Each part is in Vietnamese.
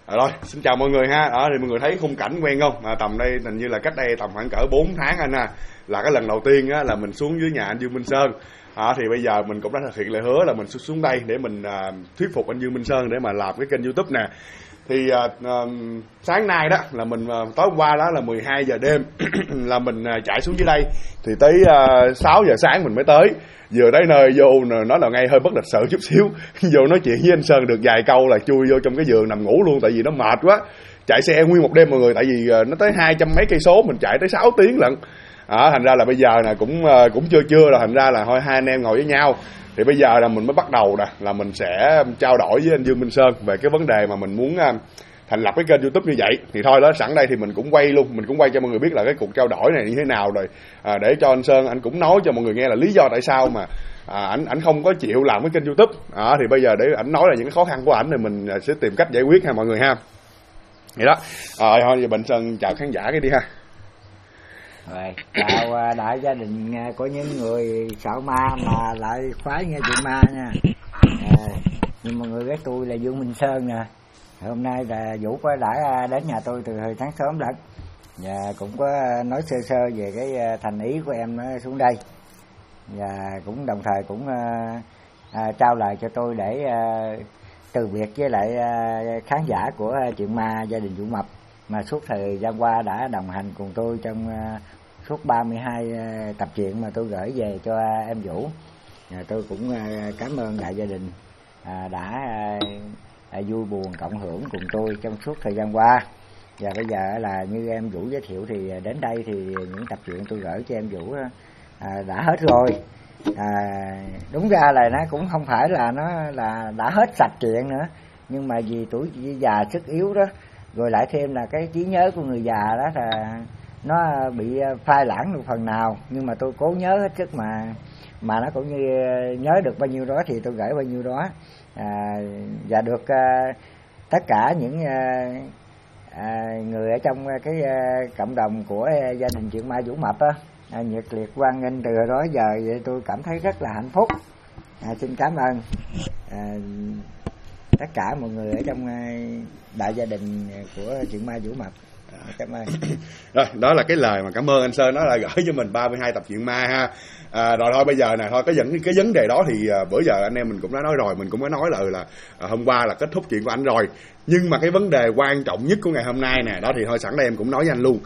Rồi, xin chào mọi người ha. Đó thì mọi người thấy khung cảnh quen không? Tầm đây hình như là cách đây tầm khoảng cỡ 4 tháng anh ha. Là cái lần đầu tiên á là mình xuống dưới nhà anh Dương Minh Sơn. Thì bây giờ mình cũng đã thực hiện lời hứa là mình xuống đây để mình thuyết phục anh Dương Minh Sơn để mà làm cái kênh YouTube nè. Thì sáng nay đó là mình tối hôm qua đó là 12 giờ đêm là mình chạy xuống dưới đây, thì tới 6 giờ sáng mình mới tới. Vừa tới nơi vô nó là ngay hơi bất lịch sự chút xíu, vô nói chuyện với anh Sơn được vài câu là chui vô trong cái giường nằm ngủ luôn, tại vì nó mệt quá. Chạy xe nguyên một đêm mọi người, tại vì nó tới 200 mấy cây số, mình chạy tới 6 tiếng lận. Thành ra là bây giờ nè cũng chưa là thành ra là thôi hai anh em ngồi với nhau. Thì bây giờ là mình mới bắt đầu nè, là mình sẽ trao đổi với anh Dương Minh Sơn về cái vấn đề mà mình muốn thành lập cái kênh YouTube như vậy. Thì thôi đó, sẵn đây thì mình cũng quay luôn, mình cũng quay cho mọi người biết là cái cuộc trao đổi này như thế nào rồi, để cho anh Sơn anh cũng nói cho mọi người nghe là lý do tại sao mà ảnh không có chịu làm cái kênh YouTube. Thì bây giờ để ảnh nói là những cái khó khăn của ảnh thì mình sẽ tìm cách giải quyết ha mọi người ha. Vậy đó. Thôi giờ Bình Sơn chào khán giả cái đi ha. Rồi, chào đại gia đình của những người sợ ma mà lại khoái nghe chuyện ma nha. Nhưng mọi người biết tôi là Dương Minh Sơn nè. Hôm nay là Vũ có đã đến nhà tôi từ hồi sáng sớm lận, và cũng có nói sơ sơ về cái thành ý của em xuống đây, và cũng đồng thời cũng trao lời cho tôi để từ biệt với lại khán giả của chuyện ma gia đình Vũ Mập mà suốt thời gian qua đã đồng hành cùng tôi trong suốt 32 tập truyện mà tôi gửi về cho em Vũ. Tôi cũng cảm ơn đại gia đình đã vui buồn cộng hưởng cùng tôi trong suốt thời gian qua. Và bây giờ là như em Vũ giới thiệu thì đến đây thì những tập truyện tôi gửi cho em Vũ đã hết rồi. Đúng ra là nó cũng không phải là nó là đã hết sạch chuyện nữa, nhưng mà vì tuổi già sức yếu đó, rồi lại thêm là cái trí nhớ của người già đó là nó bị phai lãng được phần nào, nhưng mà tôi cố nhớ hết sức mà nó cũng như nhớ được bao nhiêu đó thì tôi gửi bao nhiêu đó. Và được tất cả những người ở trong cái cộng đồng của gia đình chuyện ma Vũ Mập á nhiệt liệt hoan nghênh từ đó giờ, vậy tôi cảm thấy rất là hạnh phúc. Xin cảm ơn tất cả mọi người ở trong đại gia đình của chuyện ma Vũ Mập. Cảm ơn. Rồi, đó là cái lời mà cảm ơn anh Sơn, nó là gửi cho mình 32 tập truyện ma ha. Rồi thôi bây giờ nè, thôi cái vấn đề đó thì bữa giờ anh em mình cũng đã nói rồi, mình cũng có nói là hôm qua là kết thúc chuyện của anh rồi. Nhưng mà cái vấn đề quan trọng nhất của ngày hôm nay nè, đó thì thôi sẵn đây em cũng nói với anh luôn.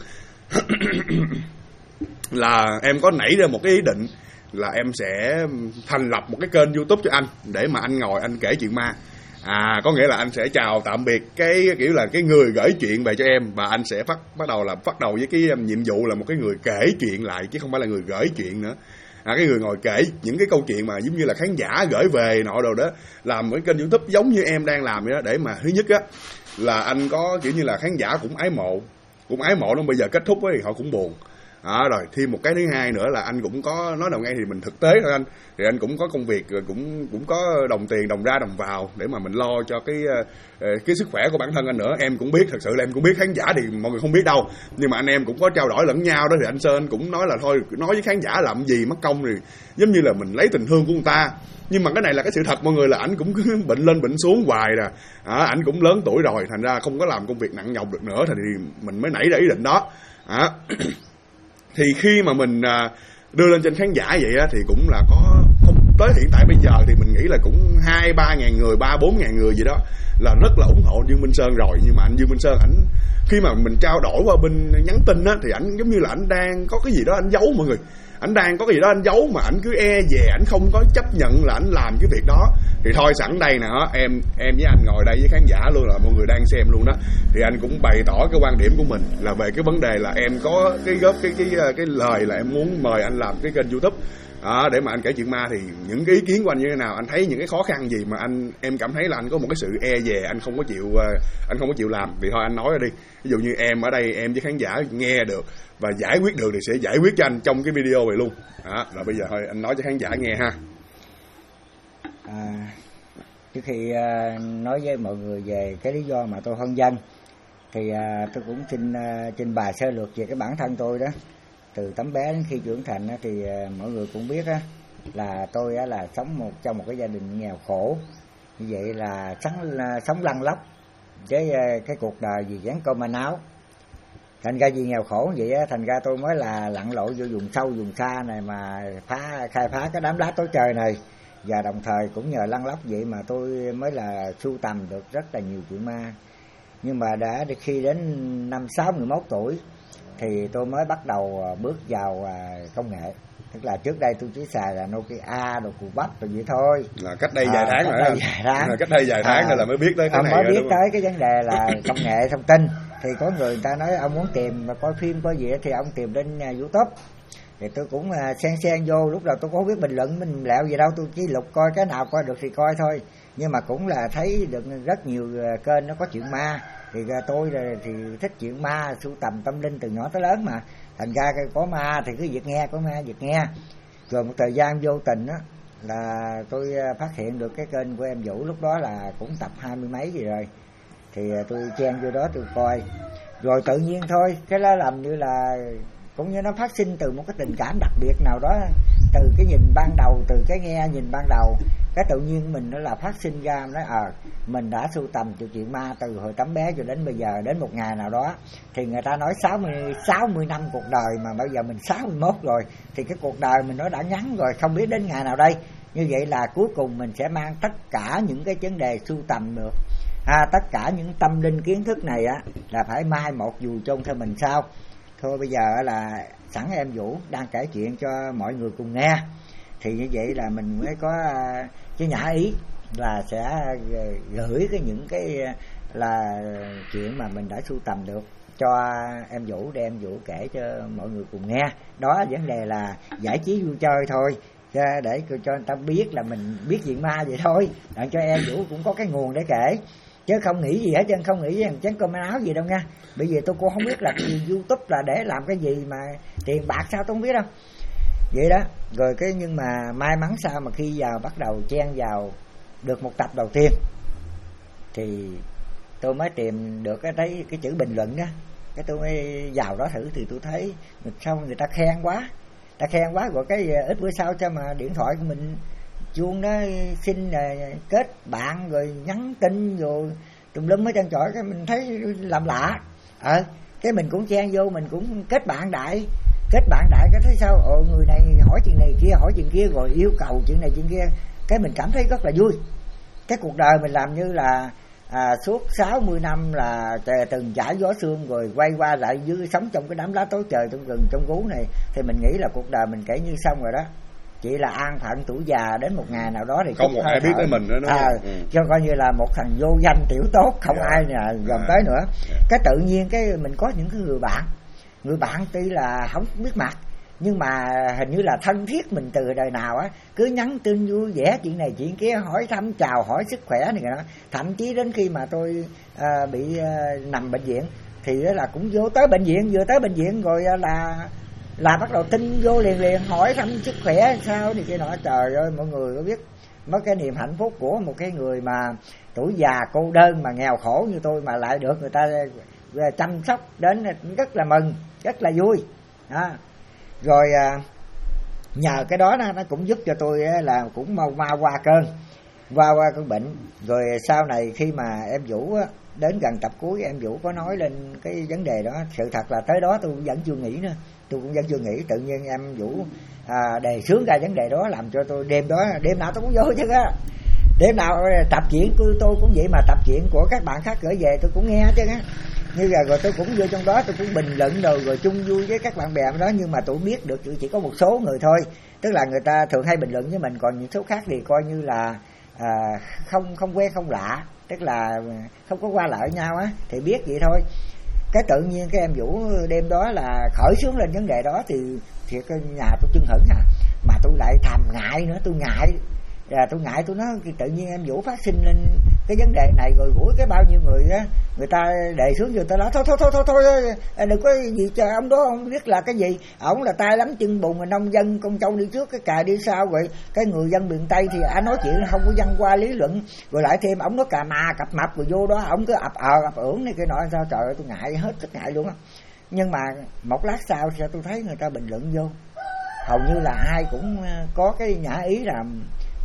Là em có nảy ra một cái ý định là em sẽ thành lập một cái kênh YouTube cho anh, để mà anh ngồi anh kể chuyện ma. Có nghĩa là anh sẽ chào tạm biệt cái kiểu là cái người gửi chuyện về cho em, và anh sẽ bắt đầu với cái nhiệm vụ là một cái người kể chuyện lại, chứ không phải là người gửi chuyện nữa. Cái người ngồi kể những cái câu chuyện mà giống như là khán giả gửi về nọ đồ đó, làm một cái kênh YouTube giống như em đang làm vậy đó, để mà thứ nhất á là anh có kiểu như là khán giả cũng ái mộ nó, bây giờ kết thúc thì họ cũng buồn. Rồi thêm một cái thứ hai nữa là anh cũng có nói đầu ngay thì mình thực tế thôi anh, thì anh cũng có công việc, rồi cũng có đồng tiền đồng ra đồng vào để mà mình lo cho cái sức khỏe của bản thân anh nữa. Em cũng biết, thật sự là em cũng biết, khán giả thì mọi người không biết đâu, nhưng mà anh em cũng có trao đổi lẫn nhau đó. Thì anh Sơn cũng nói là thôi nói với khán giả làm gì mất công, thì giống như là mình lấy tình thương của người ta. Nhưng mà cái này là cái sự thật mọi người, là ảnh cũng cứ bệnh lên bệnh xuống hoài nè. Ảnh cũng lớn tuổi rồi, thành ra không có làm công việc nặng nhọc được nữa, thì mình mới nảy ra ý định đó. Thì khi mà mình đưa lên trên khán giả vậy á, thì cũng là có không, tới hiện tại bây giờ thì mình nghĩ là cũng 2-3 ngàn người, 3-4 ngàn người gì đó là rất là ủng hộ Dương Minh Sơn rồi. Nhưng mà anh Dương Minh Sơn ảnh khi mà mình trao đổi qua bên nhắn tin á, thì ảnh giống như là ảnh đang có cái gì đó ảnh giấu mọi người. Ảnh đang có cái gì đó anh giấu mà ảnh cứ e dè, ảnh không có chấp nhận là ảnh làm cái việc đó. Thì thôi sẵn đây nè, em với anh ngồi đây với khán giả luôn, là mọi người đang xem luôn đó, thì anh cũng bày tỏ cái quan điểm của mình là về cái vấn đề là em có cái góp cái lời là em muốn mời anh làm cái kênh YouTube để mà anh kể chuyện ma. Thì những cái ý kiến của anh như thế nào, anh thấy những cái khó khăn gì mà em cảm thấy là anh có một cái sự e dè, anh không có chịu làm, thì thôi anh nói ra đi. Ví dụ như em ở đây, em với khán giả nghe được và giải quyết được thì sẽ giải quyết cho anh trong cái video này luôn. Rồi bây giờ thôi anh nói cho khán giả nghe ha. Trước khi nói với mọi người về cái lý do mà tôi hôn dân, thì tôi cũng xin trình bày sơ lược về cái bản thân tôi đó. Từ tấm bé đến khi trưởng thành thì mọi người cũng biết là tôi là sống trong một cái gia đình nghèo khổ, như vậy là sống lăn lóc, cái cuộc đời vì gắn cơm manh áo. Thành ra vì nghèo khổ vậy á, thành ra tôi mới là lặn lội vô vùng sâu vùng xa này mà khai phá cái đám lá tối trời này. Và đồng thời cũng nhờ lăn lóc vậy mà tôi mới là sưu tầm được rất là nhiều chuyện ma. Nhưng mà đã khi đến năm 61 tuổi thì tôi mới bắt đầu bước vào công nghệ. Tức là trước đây tôi chỉ xài là Nokia, đồ cụ bắp rồi vậy thôi. Là cách đây vài tháng rồi đó. Cách đây vài tháng rồi là mới biết tới cái này. Mới biết tới cái vấn đề là công nghệ thông tin. Thì có người ta nói ông muốn tìm mà coi phim coi gì thì ông tìm đến YouTube. Thì tôi cũng xen vô, lúc đầu tôi có biết bình luận mình lẹo gì đâu, tôi chỉ lục coi cái nào coi được thì coi thôi. Nhưng mà cũng là thấy được rất nhiều kênh nó có chuyện ma. Thì tôi thì thích chuyện ma, sưu tầm tâm linh từ nhỏ tới lớn mà. Thành ra có ma thì cứ việc nghe, có ma việc nghe. Rồi một thời gian vô tình á là tôi phát hiện được cái kênh của em Vũ, lúc đó là cũng tập 20 mấy gì rồi. Thì tôi chen vô đó tôi coi. Rồi tự nhiên thôi, cái đó làm như là cũng như nó phát sinh từ một cái tình cảm đặc biệt nào đó, từ cái nhìn ban đầu, từ cái nghe nhìn ban đầu, cái tự nhiên mình nó là phát sinh ra, nói mình đã sưu tầm chuyện ma từ hồi tấm bé cho đến bây giờ. Đến một ngày nào đó thì người ta nói 60 năm cuộc đời, mà bây giờ mình 61 rồi thì cái cuộc đời mình nó đã ngắn rồi, không biết đến ngày nào đây. Như vậy là cuối cùng mình sẽ mang tất cả những cái vấn đề sưu tầm được, tất cả những tâm linh kiến thức này á là phải mai một dù chôn theo mình sao. Thôi bây giờ là sẵn em Vũ đang kể chuyện cho mọi người cùng nghe, thì như vậy là mình mới có cái nhã ý là sẽ gửi những cái là chuyện mà mình đã sưu tầm được cho em Vũ, để em Vũ kể cho mọi người cùng nghe. Đó vấn đề là giải trí vui chơi thôi, để cho người ta biết là mình biết chuyện ma vậy thôi, để cho em Vũ cũng có cái nguồn để kể, chứ không nghĩ gì hết trơn, không nghĩ rằng chén cơm áo gì đâu nha. Bởi vì tôi cũng không biết là YouTube là để làm cái gì mà tiền bạc sao tôi không biết đâu. Vậy đó, rồi cái nhưng mà may mắn sao mà khi vào bắt đầu chen vào được một tập đầu tiên thì tôi mới tìm được cái chữ bình luận đó. Cái tôi mới vào đó thử thì tôi thấy xong người ta khen quá. Ta khen quá rồi cái ít bữa sau cho mà điện thoại của mình chuông đó xin kết bạn rồi nhắn tin rồi tùm lum hết trơn trọi, cái mình thấy làm lạ. Cái mình cũng chen vô, mình cũng kết bạn đại cái thấy sao người này hỏi chuyện này kia, hỏi chuyện kia, rồi yêu cầu chuyện này chuyện kia, cái mình cảm thấy rất là vui. Cái cuộc đời mình làm như là suốt 60 năm là từng trải gió sương, rồi quay qua lại dưới sống trong cái đám lá tối trời trong rừng trong gú này, thì mình nghĩ là cuộc đời mình kể như xong rồi đó. Chỉ là an phận tuổi già đến một ngày nào đó thì không một ai biết tới mình nữa đúng không? Cho coi như là một thằng vô danh tiểu tốt, không ai gần tới nữa. Cái tự nhiên cái mình có những cái người bạn tuy là không biết mặt, nhưng mà hình như là thân thiết mình từ đời nào á, cứ nhắn tin vui vẻ chuyện này chuyện kia, hỏi thăm chào hỏi sức khỏe này đó. Thậm chí đến khi mà tôi bị nằm bệnh viện thì là cũng vô tới bệnh viện, vừa tới bệnh viện rồi là bắt đầu tin vô liền hỏi thăm sức khỏe sao thì kia nọ. Trời ơi, mọi người có biết mất cái niềm hạnh phúc của một cái người mà tuổi già cô đơn mà nghèo khổ như tôi mà lại được người ta chăm sóc đến, rất là mừng, rất là vui đó. Rồi nhờ cái đó nó cũng giúp cho tôi là cũng mau qua cơn bệnh. Rồi sau này khi mà em Vũ đến gần tập cuối, em Vũ có nói lên cái vấn đề đó. Sự thật là tới đó tôi vẫn chưa nghĩ nữa, tôi cũng vẫn chưa nghĩ. Tự nhiên em Vũ đề xướng ra vấn đề đó, làm cho tôi đêm nào tôi cũng vô chứ á. Đêm nào tập truyện tôi cũng vậy, mà tập truyện của các bạn khác gửi về tôi cũng nghe chứ á. Như rồi tôi cũng vô trong đó, tôi cũng bình luận rồi chung vui với các bạn bè đó. Nhưng mà tôi biết được chỉ có một số người thôi, tức là người ta thường hay bình luận với mình, còn những số khác thì coi như là không quen không lạ, tức là không có qua lại nhau á, thì biết vậy thôi. Cái tự nhiên cái em Vũ đêm đó là khởi xướng lên vấn đề đó thì thiệt nhà tôi chưng hửng mà tôi lại thầm ngại nữa. Tôi ngại, tôi nói tự nhiên em Vũ phát sinh lên cái vấn đề này, rồi gũi cái bao nhiêu người á, người ta đề xuống vô ta nói thôi đừng có gì cho ông đó, không biết là cái gì. Ổng là tay lắm chân bùn, mà nông dân con trâu đi trước cái cà đi sau, rồi cái người dân miền Tây thì nói chuyện không có văn qua lý luận, rồi lại thêm ổng nói cà mà cặp mập, rồi vô đó ổng cứ ập ưởng này cái nọ. Sao trời ơi, tôi ngại hết sức ngại luôn á. Nhưng mà một lát sau tôi thấy người ta bình luận vô, hầu như là ai cũng có cái nhã ý là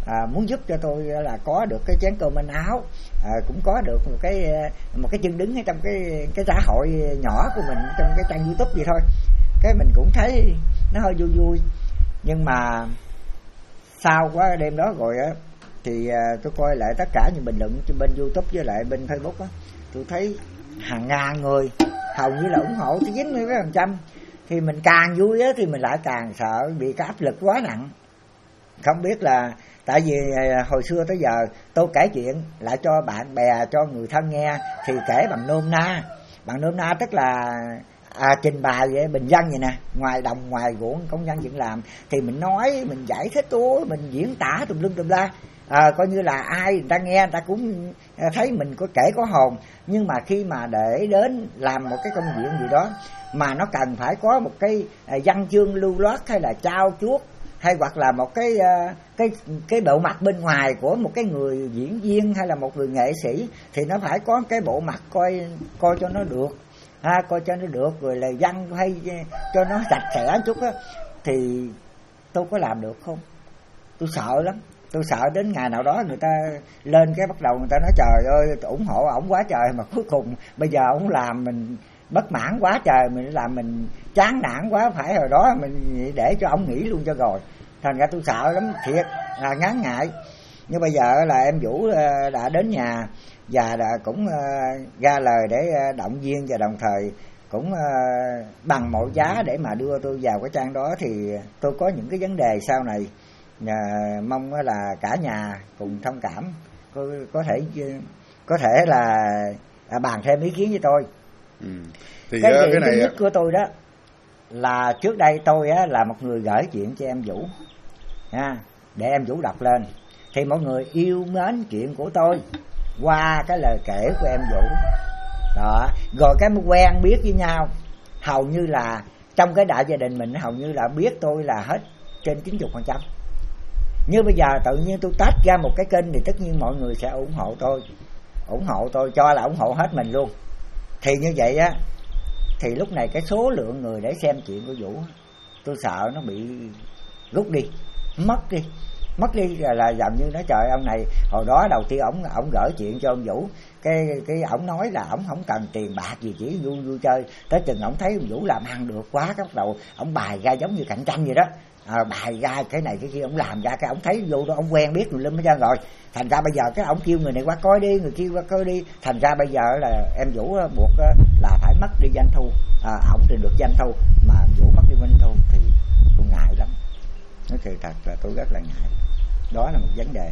muốn giúp cho tôi là có được cái chén cơm manh áo, cũng có được một cái chân đứng ở trong cái xã hội nhỏ của mình, trong cái trang YouTube vậy thôi. Cái mình cũng thấy nó hơi vui vui. Nhưng mà sau quá đêm đó rồi á, thì tôi coi lại tất cả những bình luận trên bên YouTube với lại bên Facebook á, tôi thấy hàng ngàn người hầu như là ủng hộ tới 90%. Thì mình càng vui á thì mình lại càng sợ bị cái áp lực quá nặng. Không biết là tại vì hồi xưa tới giờ tôi kể chuyện lại cho bạn bè, cho người thân nghe thì kể bằng nôm na. Bằng nôm na tức là trình bày vậy, bình dân vậy nè, ngoài đồng ngoài ruộng công nhân chuyện làm thì mình nói, mình giải thích, mình diễn tả tùm lum tùm la, coi như là ai người ta nghe người ta cũng thấy mình có kể có hồn. Nhưng mà khi mà để đến làm một cái công việc gì đó mà nó cần phải có một cái văn chương lưu loát hay là trao chuốt, hay hoặc là một cái bộ mặt bên ngoài của một cái người diễn viên hay là một người nghệ sĩ, thì nó phải có cái bộ mặt coi cho nó được, coi cho nó được, rồi lời văn hay cho nó sạch sẽ chút á, thì tôi có làm được không? Tôi sợ lắm. Tôi sợ đến ngày nào đó người ta lên cái bắt đầu người ta nói trời ơi ủng hộ ổng quá trời, mà cuối cùng bây giờ ổng làm mình bất mãn quá trời, mình làm mình chán nản quá, phải hồi đó mình để cho ổng nghỉ luôn cho rồi. Thành ra tôi sợ lắm thiệt, ngán ngại. Nhưng bây giờ là em Vũ đã đến nhà và đã cũng ra lời để động viên, và đồng thời cũng bằng mọi giá để mà đưa tôi vào cái trang đó. Thì tôi có những cái vấn đề sau này mong là cả nhà cùng thông cảm, có thể là bàn thêm ý kiến với tôi. Thì cái này thứ nhất của tôi đó là trước đây tôi là một người gửi chuyện cho em Vũ để em Vũ đọc lên, thì mọi người yêu mến chuyện của tôi qua cái lời kể của em Vũ đó, rồi cái mới quen biết với nhau. Hầu như là trong cái đại gia đình mình hầu như là biết tôi là hết trên 90%. Như bây giờ tự nhiên tôi tách ra một cái kênh thì tất nhiên mọi người sẽ ủng hộ tôi cho là ủng hộ hết mình luôn. Thì như vậy á, thì lúc này cái số lượng người để xem chuyện của Vũ tôi sợ nó bị rút đi, mất đi là gần như nói trời ông này hồi đó đầu tiên ổng gửi chuyện cho ông Vũ, cái ổng nói là ổng không cần tiền bạc gì, chỉ vui chơi. Tới chừng ổng thấy ông Vũ làm ăn được quá, cái bắt đầu ổng bài ra giống như cạnh tranh vậy đó, bài ra cái này cái kia, ổng làm ra cái ổng thấy vô đó ổng quen biết tùm lum hết trơn rồi. Thành ra bây giờ cái ổng kêu người này qua coi đi, người kia qua coi đi, thành ra bây giờ là em Vũ buộc là phải mất đi doanh thu, ổng thì được doanh thu mà em Vũ mất đi doanh thu thì tôi ngại lắm. Nói thật là tôi rất là ngại. Đó là một vấn đề.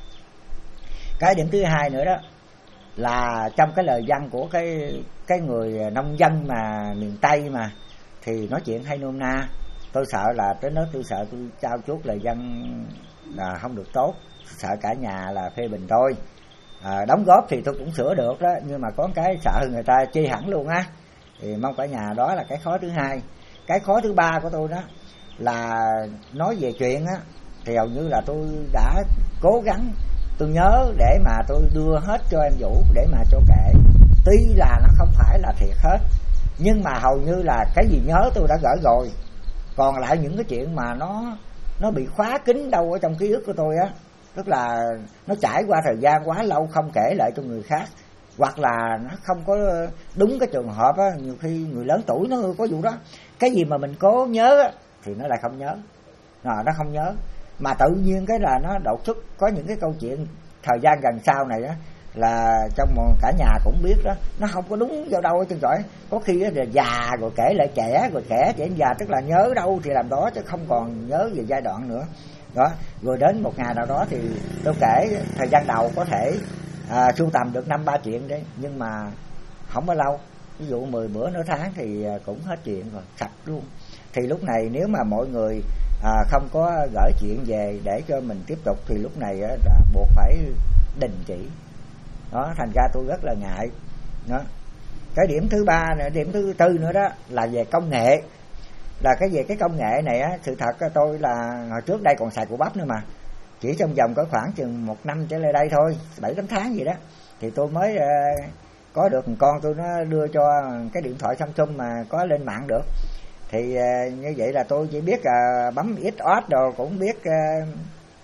Cái điểm thứ hai nữa đó là trong cái lời văn của cái người nông dân mà miền Tây mà, thì nói chuyện hay nôm na. Tôi sợ là tới đó tôi sợ tôi trao chuốt lời văn là không được tốt, sợ cả nhà là phê bình tôi. Đóng góp thì tôi cũng sửa được đó, nhưng mà có cái sợ người ta chê hẳn luôn á. Thì mong cả nhà, đó là cái khó thứ hai. Cái khó thứ ba của tôi đó là nói về chuyện á, thì hầu như là tôi đã cố gắng tôi nhớ để mà tôi đưa hết cho em Vũ để mà cho kể. Tuy là nó không phải là thiệt hết, nhưng mà hầu như là cái gì nhớ tôi đã gửi rồi. Còn lại những cái chuyện mà nó bị khóa kín đâu ở trong ký ức của tôi á, tức là nó trải qua thời gian quá lâu không kể lại cho người khác, hoặc là nó không có đúng cái trường hợp á. Nhiều khi người lớn tuổi nó có vụ đó, cái gì mà mình cố nhớ á, thì nó lại không nhớ, nó không nhớ. Mà tự nhiên cái là nó đột xuất có những cái câu chuyện thời gian gần sau này á, là trong cả nhà cũng biết đó, nó không có đúng vào đâu ở trên cõi. Có khi là già rồi kể lại trẻ, rồi trẻ già, tức là nhớ đâu thì làm đó chứ không còn nhớ về giai đoạn nữa đó. Rồi đến một ngày nào đó thì tôi kể thời gian đầu có thể sưu tầm được 5-3 chuyện đấy, nhưng mà không bao lâu, ví dụ 10 bữa nửa tháng thì cũng hết chuyện rồi, sạch luôn. Thì lúc này nếu mà mọi người không có gửi chuyện về để cho mình tiếp tục thì lúc này là buộc phải đình chỉ đó. Thành ra tôi rất là ngại đó. Cái điểm thứ ba nữa, điểm thứ tư nữa đó là về công nghệ. Là về cái công nghệ này á, sự thật tôi là hồi trước đây còn xài củ bắp nữa mà, chỉ trong vòng có khoảng chừng 1 năm trở lại đây thôi, 7-8 tháng gì đó, thì tôi mới có được con tôi nó đưa cho cái điện thoại Samsung mà có lên mạng được. Thì như vậy là tôi chỉ biết bấm ít oát đồ, cũng biết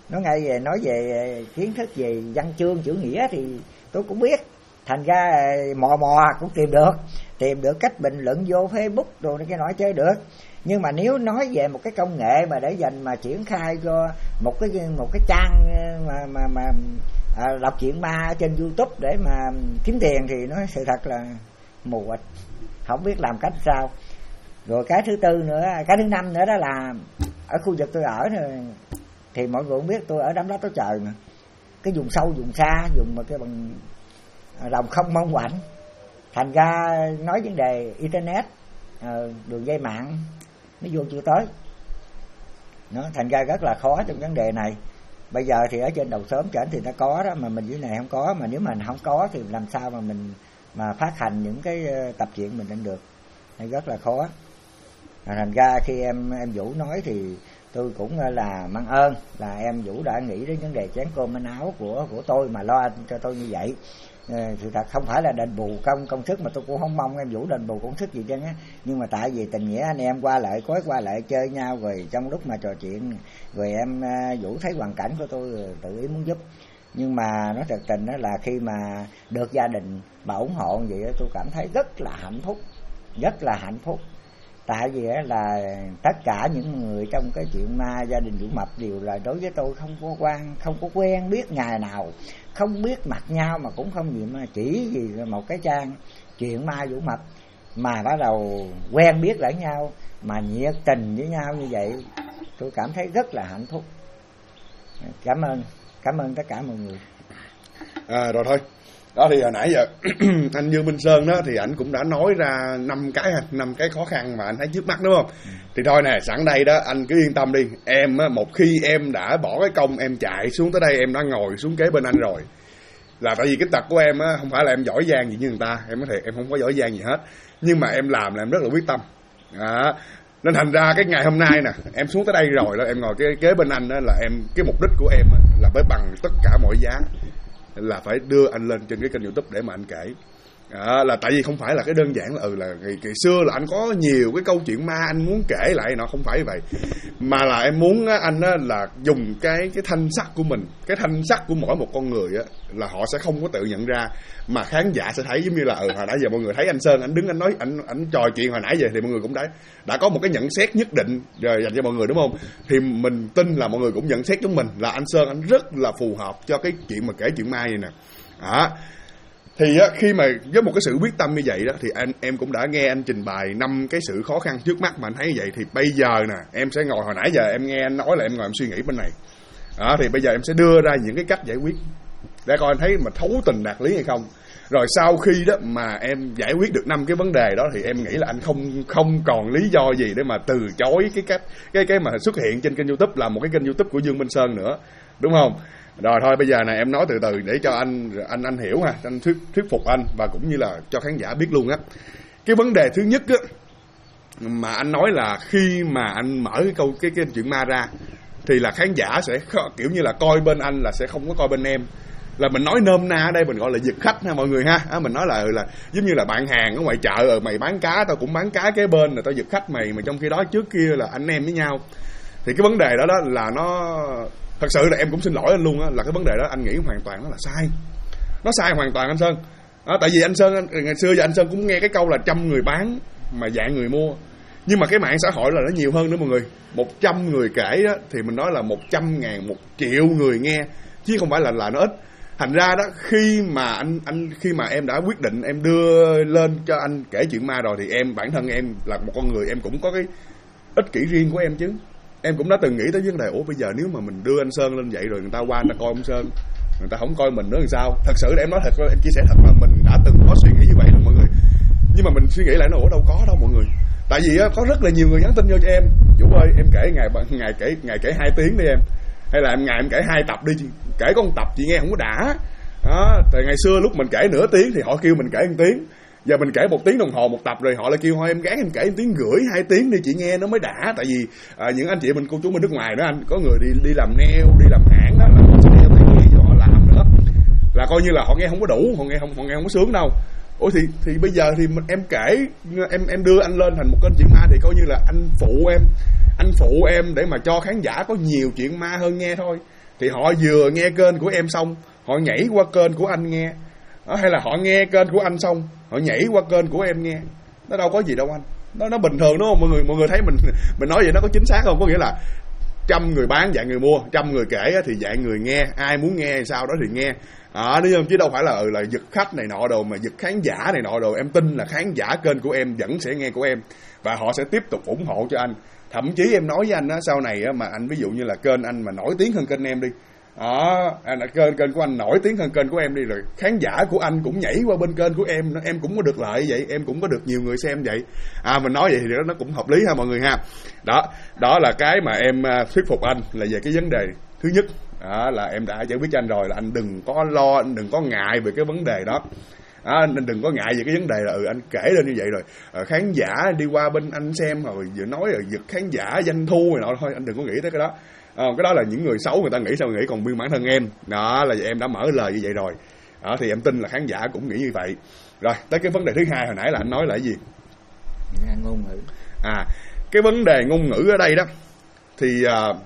nói về kiến thức về văn chương chữ nghĩa thì tôi cũng biết, thành ra mò cũng tìm được cách bình luận vô Facebook rồi cái nói chơi được. Nhưng mà nếu nói về một cái công nghệ mà để dành mà triển khai cho một cái trang mà đọc truyện ma trên YouTube để mà kiếm tiền thì nói sự thật là mù quịch, không biết làm cách sao. Rồi cái thứ năm nữa đó là ở khu vực tôi ở thì mọi người cũng biết tôi ở Đám Đá Tối Trời mà, cái vùng sâu vùng xa, vùng mà cái bằng đồng không mong quạnh, thành ra nói vấn đề internet, đường dây mạng nó vô chưa tới, nó thành ra rất là khó trong vấn đề này. Bây giờ thì ở trên đầu xóm trển thì nó có đó, mà mình dưới này không có, mà nếu mình không có thì làm sao mà mình mà phát hành những cái tập truyện mình lên được, nó rất là khó. Thành ra khi em Vũ nói thì tôi cũng là mang ơn là em Vũ đã nghĩ đến vấn đề chén cơm manh áo của tôi mà lo cho tôi như vậy. Sự thật không phải là đền bù công sức, mà tôi cũng không mong em Vũ đền bù công sức gì chứ á, nhưng mà tại vì tình nghĩa anh em qua lại chơi nhau, rồi trong lúc mà trò chuyện rồi em Vũ thấy hoàn cảnh của tôi tự ý muốn giúp. Nhưng mà nói thật tình đó là khi mà được gia đình bà ủng hộ vậy đó, tôi cảm thấy rất là hạnh phúc. Tại vì là tất cả những người trong cái chuyện ma gia đình Vũ Mập đều là đối với tôi không có quen biết ngày nào, không biết mặt nhau, mà cũng không gì mà chỉ vì một cái trang chuyện ma Vũ Mập mà bắt đầu quen biết lẫn nhau, mà nhiệt tình với nhau như vậy, tôi cảm thấy rất là hạnh phúc. Cảm ơn tất cả mọi người. Rồi thôi. Đó thì hồi nãy giờ anh Dương Minh Sơn đó thì ảnh cũng đã nói ra 5 cái khó khăn mà anh thấy trước mắt, đúng không? Thì thôi nè, sẵn đây đó anh cứ yên tâm đi. Em á, một khi em đã bỏ cái công em chạy xuống tới đây, em đã ngồi xuống kế bên anh rồi, là tại vì cái tật của em á không phải là em giỏi giang gì như người ta, em nói thiệt em không có giỏi giang gì hết, nhưng mà em làm là em rất là quyết tâm. Nên thành ra cái ngày hôm nay nè, em xuống tới đây rồi đó, em ngồi cái kế bên anh đó, là em cái mục đích của em á, là phải bằng tất cả mọi giá là phải đưa anh lên trên cái kênh YouTube để mà anh kể. Là tại vì không phải là cái đơn giản là ngày xưa là anh có nhiều cái câu chuyện ma anh muốn kể lại, nó không phải vậy, mà là em muốn anh là dùng cái thanh sắc của mình, cái thanh sắc của mỗi một con người á, là họ sẽ không có tự nhận ra, mà khán giả sẽ thấy. Giống như là hồi nãy giờ mọi người thấy anh Sơn anh đứng anh nói anh trò chuyện hồi nãy giờ thì mọi người cũng đã có một cái nhận xét nhất định rồi dành cho mọi người, đúng không? Thì mình tin là mọi người cũng nhận xét chúng mình là anh Sơn anh rất là phù hợp cho cái chuyện mà kể chuyện ma này nè. Thì khi mà với một cái sự quyết tâm như vậy đó, thì em cũng đã nghe anh trình bày 5 cái sự khó khăn trước mắt mà anh thấy như vậy. Thì bây giờ nè, em sẽ ngồi, hồi nãy giờ em nghe anh nói là em ngồi em suy nghĩ bên này. Thì bây giờ em sẽ đưa ra những cái cách giải quyết để coi anh thấy mà thấu tình đạt lý hay không. Rồi sau khi đó mà em giải quyết được 5 cái vấn đề đó, thì em nghĩ là anh không còn lý do gì để mà từ chối cái mà xuất hiện trên kênh YouTube, là một cái kênh YouTube của Dương Minh Sơn nữa, đúng không? Rồi thôi bây giờ này em nói từ từ để cho anh hiểu ha, anh thuyết phục anh và cũng như là cho khán giả biết luôn á. Cái vấn đề thứ nhất á mà anh nói là khi mà anh mở cái chuyện ma ra thì là khán giả sẽ kiểu như là coi bên anh là sẽ không có coi bên em. Là mình nói nôm na ở đây mình gọi là giật khách ha mọi người ha. Mình nói là giống như là bạn hàng ở ngoài chợ, mày bán cá tao cũng bán cá kế bên, là tao giật khách mày, mà trong khi đó trước kia là anh em với nhau. Thì cái vấn đề đó là nó thật sự là em cũng xin lỗi anh luôn á, là cái vấn đề đó anh nghĩ hoàn toàn nó là sai. Nó sai hoàn toàn anh Sơn. Tại vì anh Sơn ngày xưa giờ anh Sơn cũng nghe cái câu là 100 người bán mà vạn người mua. Nhưng mà cái mạng xã hội là nó nhiều hơn nữa mọi người. 100 người kể đó thì mình nói là 100.000, 1 triệu người nghe, chứ không phải là nó ít. Thành ra đó khi mà em đã quyết định em đưa lên cho anh kể chuyện ma rồi, thì bản thân em là một con người, em cũng có cái ích kỷ riêng của em chứ. Em cũng đã từng nghĩ tới vấn đề bây giờ nếu mà mình đưa anh Sơn lên vậy rồi người ta qua người ta coi ông Sơn, người ta không coi mình nữa thì sao? Thật sự là em nói thật, em chia sẻ thật là mình đã từng có suy nghĩ như vậy luôn mọi người. Nhưng mà mình suy nghĩ lại đâu có đâu mọi người. Tại vì có rất là nhiều người nhắn tin vô cho em, Vũ ơi em kể ngày kể 2 tiếng đi em, hay là ngày em kể 2 tập đi, kể có 1 tập chị nghe không có đã. Tại ngày xưa lúc mình kể nửa tiếng thì họ kêu mình kể 1 tiếng, giờ mình kể 1 tiếng đồng hồ 1 tập rồi họ lại kêu thôi em gán em kể 1 tiếng rưỡi 2 tiếng đi chị nghe nó mới đã. Tại vì những anh chị mình cô chú mình nước ngoài đó anh, có người đi làm nail, đi làm hãng đó, là họ sẽ đeo tai nghe cho họ làm nữa, là coi như là họ nghe không có đủ, họ nghe không có sướng đâu. Thì bây giờ thì em kể em đưa anh lên thành một kênh chuyện ma thì coi như là anh phụ em để mà cho khán giả có nhiều chuyện ma hơn nghe thôi. thì họ vừa nghe kênh của em xong họ nhảy qua kênh của anh nghe, hay là họ nghe kênh của anh xong họ nhảy qua kênh của em nghe. Nó đâu có gì đâu anh, nó bình thường đúng không? Mọi người thấy mình nói vậy nó có chính xác không? Có nghĩa là 100 người bán dạy người mua, 100 người kể thì dạy người nghe, ai muốn nghe sao đó thì nghe. Đúng không? Chứ đâu phải là giật khách này nọ đồ, mà giật khán giả này nọ đồ. Em tin là khán giả kênh của em vẫn sẽ nghe của em, và họ sẽ tiếp tục ủng hộ cho anh. Thậm chí em nói với anh á, sau này á, mà anh ví dụ như là kênh anh mà nổi tiếng hơn kênh em đi, kênh của anh nổi tiếng hơn kênh của em đi, rồi khán giả của anh cũng nhảy qua bên kênh của em cũng có được lợi vậy, em cũng có được nhiều người xem vậy. Mình nói vậy thì nó cũng hợp lý ha mọi người ha. Đó là cái mà em thuyết phục anh là về cái vấn đề thứ nhất. Là em đã giải quyết cho anh rồi, là anh đừng có lo, anh đừng có ngại về cái vấn đề đó. Anh đừng có ngại về cái vấn đề là anh kể lên như vậy rồi khán giả đi qua bên anh xem, rồi vừa nói rồi giật khán giả doanh thu này nọ, thôi anh đừng có nghĩ tới cái đó. Cái đó là những người xấu người ta nghĩ sao nghĩ, còn riêng bản thân em đó là em đã mở lời như vậy rồi. Thì em tin là khán giả cũng nghĩ như vậy. Rồi tới cái vấn đề thứ hai, hồi nãy là anh nói là cái gì? Ngôn ngữ. Cái vấn đề ngôn ngữ ở đây đó thì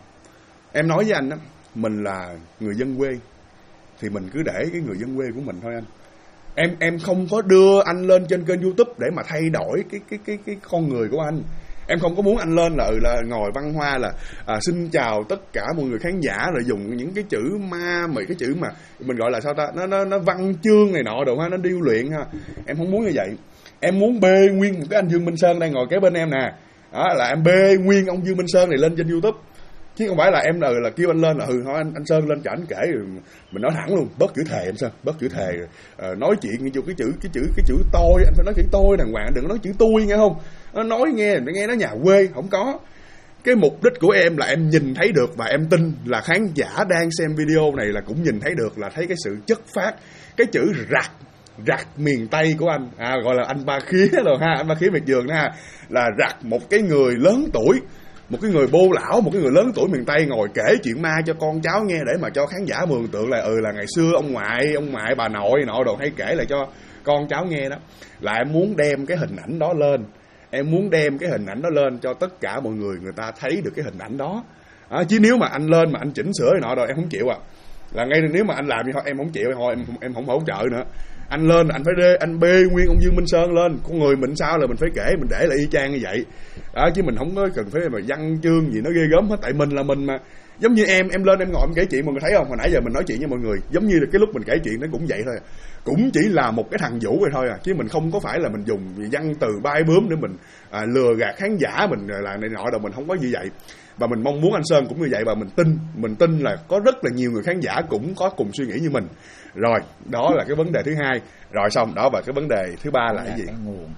em nói với anh đó, mình là người dân quê thì mình cứ để cái người dân quê của mình thôi anh. Em không có đưa anh lên trên kênh YouTube để mà thay đổi cái con người của anh. Em không có muốn anh lên là ngồi văn hoa là xin chào tất cả mọi người khán giả, rồi dùng những cái chữ cái chữ mà mình gọi là sao ta, nó văn chương này nọ đồ ha, nó điêu luyện ha. Em không muốn như vậy. Em muốn bê nguyên một cái anh Dương Minh Sơn đang ngồi kế bên em nè, là em bê nguyên ông Dương Minh Sơn này lên trên YouTube, chứ không phải là em là kêu anh lên là thôi anh Sơn lên cho anh kể. Mình nói thẳng luôn, bớt chữ thề em Sơn, bớt chữ thề. Nói chuyện vô cái chữ tôi, anh phải nói chữ tôi đàng hoàng, đừng có nói chữ tôi nghe không? Nó nói nghe nó nhà quê, không có. Cái mục đích của em là em nhìn thấy được, và em tin là khán giả đang xem video này là cũng nhìn thấy được, là thấy cái sự chất phát, cái chữ rặt miền Tây của anh, gọi là anh Ba Khía rồi ha, anh Ba Khía Miệt Vườn ha, là rặt một cái người lớn tuổi, một cái người bô lão, một cái người lớn tuổi miền Tây ngồi kể chuyện ma cho con cháu nghe, để mà cho khán giả mường tượng là ngày xưa ông ngoại bà nội nọ đồ hay kể lại cho con cháu nghe đó. Là em muốn đem cái hình ảnh đó lên, em muốn đem cái hình ảnh đó lên cho tất cả mọi người ta thấy được cái hình ảnh đó. Chứ nếu mà anh lên mà anh chỉnh sửa nọ rồi em không chịu là ngay nếu mà anh làm như thôi em không chịu, thôi em không hỗ trợ nữa. Anh lên anh phải anh bê nguyên ông Dương Minh Sơn lên, con người mình sao là mình phải kể, mình để lại y chang như vậy đó, chứ mình không có cần phải mà văn chương gì nó ghê gớm hết. Tại mình là mình mà, giống như em lên em ngồi em kể chuyện, mọi người thấy không, hồi nãy giờ mình nói chuyện với mọi người giống như là cái lúc mình kể chuyện nó cũng vậy thôi, cũng chỉ là một cái thằng vũ rồi thôi chứ mình không có phải là mình dùng văn từ bay bướm để mình lừa gạt khán giả mình là này nọ đâu, mình không có như vậy. Và mình mong muốn anh Sơn cũng như vậy, và mình tin là có rất là nhiều người khán giả cũng có cùng suy nghĩ như mình. Rồi đó là cái vấn đề thứ hai. Rồi xong đó, và cái vấn đề thứ ba là cái gì?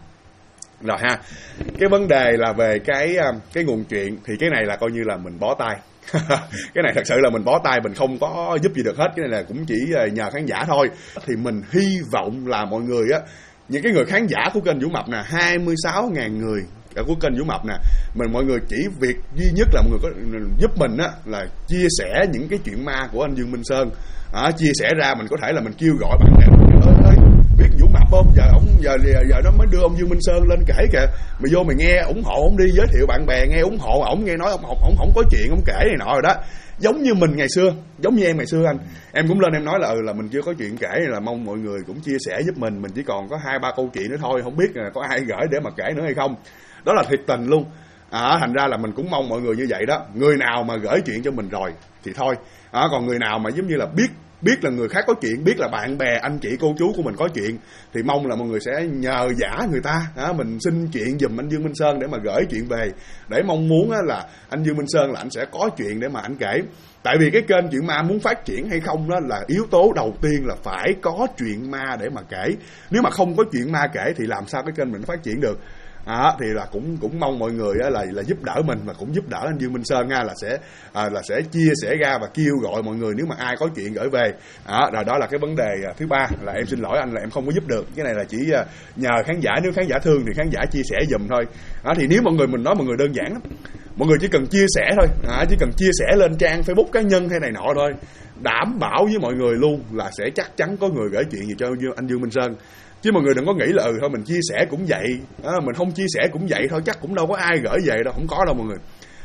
Rồi ha, cái vấn đề là về cái nguồn chuyện, thì cái này là coi như là mình bó tay. Cái này thật sự là mình bó tay, mình không có giúp gì được hết. Cái này là cũng chỉ nhờ khán giả thôi. Thì mình hy vọng là mọi người á, những cái người khán giả của kênh Vũ Mập nè, 26.000 người của kênh Vũ Mập nè, mọi người chỉ việc duy nhất là mọi người có giúp mình á, là chia sẻ những cái chuyện ma của anh Dương Minh Sơn. Chia sẻ ra, mình có thể là mình kêu gọi bạn bè ơi biết Vũ Mập không, giờ nó mới đưa ông Dương Minh Sơn lên kể kìa, mày vô mày nghe ủng hộ ông đi, giới thiệu bạn bè nghe ủng hộ ổng, nghe nói ổng không có chuyện ổng kể này nọ rồi đó. Giống như mình ngày xưa, giống như em ngày xưa anh, em cũng lên em nói là mình chưa có chuyện kể, là mong mọi người cũng chia sẻ giúp mình chỉ còn có 2-3 câu chuyện nữa thôi, không biết là có ai gửi để mà kể nữa hay không. Đó là thiệt tình luôn. Thành ra là mình cũng mong mọi người như vậy đó. Người nào mà gửi chuyện cho mình rồi thì thôi, còn người nào mà giống như là biết là người khác có chuyện, biết là bạn bè anh chị cô chú của mình có chuyện, thì mong là mọi người sẽ nhờ vả người ta, mình xin chuyện giùm anh Dương Minh Sơn để mà gửi chuyện về, để mong muốn là anh Dương Minh Sơn là anh sẽ có chuyện để mà anh kể. Tại vì cái kênh chuyện ma muốn phát triển hay không đó là yếu tố đầu tiên là phải có chuyện ma để mà kể. Nếu mà không có chuyện ma kể thì làm sao cái kênh mình nó phát triển được. Thì là cũng mong mọi người là giúp đỡ mình, và cũng giúp đỡ anh Dương Minh Sơn là sẽ chia sẻ ra và kêu gọi mọi người nếu mà ai có chuyện gửi về. Rồi đó là cái vấn đề thứ ba, là em xin lỗi anh là em không có giúp được. Cái này là chỉ nhờ khán giả, nếu khán giả thương thì khán giả chia sẻ giùm thôi. Thì nếu mọi người, mình nói mọi người đơn giản lắm, mọi người chỉ cần chia sẻ thôi, chỉ cần chia sẻ lên trang Facebook cá nhân hay này nọ thôi, đảm bảo với mọi người luôn là sẽ chắc chắn có người gửi chuyện gì cho anh Dương Minh Sơn. Chứ mọi người đừng có nghĩ là thôi mình chia sẻ cũng vậy, mình không chia sẻ cũng vậy thôi, chắc cũng đâu có ai gửi về đâu, không có đâu mọi người.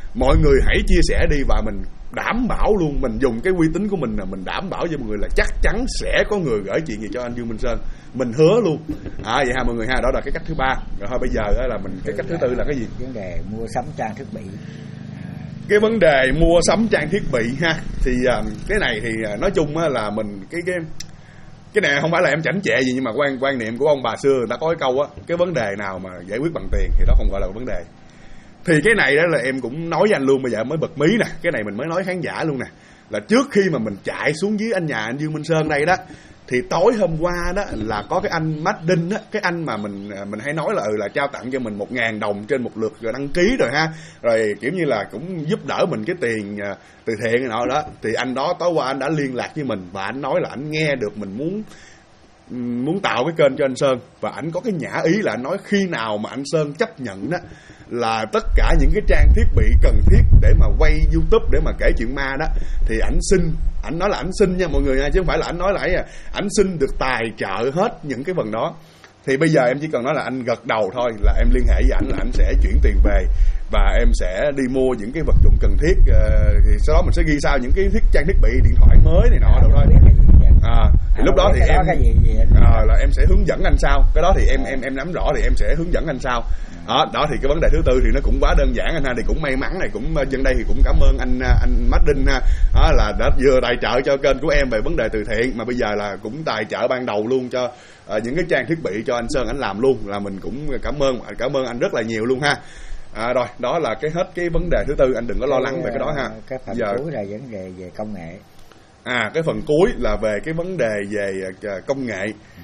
mọi người hãy chia sẻ đi, và mình đảm bảo luôn, mình dùng cái uy tín của mình là mình đảm bảo với mọi người là chắc chắn sẽ có người gửi chuyện gì cho anh Dương Minh Sơn, mình hứa luôn. Vậy ha mọi người ha, đó là cái cách thứ ba. Rồi thôi bây giờ là mình cái cách thứ tư là cái gì? Vấn đề mua sắm trang thiết bị. Cái vấn đề mua sắm trang thiết bị ha, thì cái này thì nói chung là mình cái này không phải là em chảnh chẹ gì, nhưng mà quan niệm của ông bà xưa người ta có cái câu á, cái vấn đề nào mà giải quyết bằng tiền thì đó không gọi là vấn đề. Thì cái này đó là em cũng nói với anh luôn, bây giờ mới bật mí nè, cái này mình mới nói khán giả luôn nè, là trước khi mà mình chạy xuống dưới nhà anh Dương Minh Sơn đây đó, thì tối hôm qua đó là có cái anh Mát Đinh á, cái anh mà mình hay nói là trao tặng cho mình 1.000 đồng trên một lượt rồi đăng ký rồi ha, rồi kiểu như là cũng giúp đỡ mình cái tiền từ thiện này nọ đó. Thì anh đó tối qua anh đã liên lạc với mình và anh nói là anh nghe được mình muốn tạo cái kênh cho anh Sơn, và anh có cái nhã ý là anh nói khi nào mà anh Sơn chấp nhận đó là tất cả những cái trang thiết bị cần thiết để mà quay YouTube, để mà kể chuyện ma đó, thì ảnh nói là ảnh xin nha mọi người nha, chứ không phải là ảnh nói là ảnh xin được tài trợ hết những cái phần đó. Thì bây giờ em chỉ cần nói là anh gật đầu thôi là em liên hệ với ảnh là ảnh sẽ chuyển tiền về, và em sẽ đi mua những cái vật dụng cần thiết. Thì sau đó mình sẽ ghi sau những cái trang thiết bị điện thoại mới này nọ đâu thôi. Thì lúc đó thì em là em sẽ hướng dẫn anh sau. Cái đó thì em nắm rõ thì em sẽ hướng dẫn anh sau. Đó thì cái vấn đề thứ tư thì nó cũng quá đơn giản anh ha. Thì cũng may mắn này, cũng trên đây thì cũng cảm ơn anh Mát Đinh ha, là đã vừa tài trợ cho kênh của em về vấn đề từ thiện, mà bây giờ là cũng tài trợ ban đầu luôn cho những cái trang thiết bị cho anh Sơn anh làm luôn, là mình cũng cảm ơn anh rất là nhiều luôn ha. Rồi đó là hết cái vấn đề thứ tư, anh đừng có lo lắng về cái đó ha. Cái phần cuối là vấn đề về công nghệ. Cái phần cuối là về cái vấn đề về công nghệ.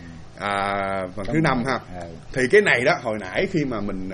Phần thứ năm ha. Thì cái này đó, hồi nãy khi mà mình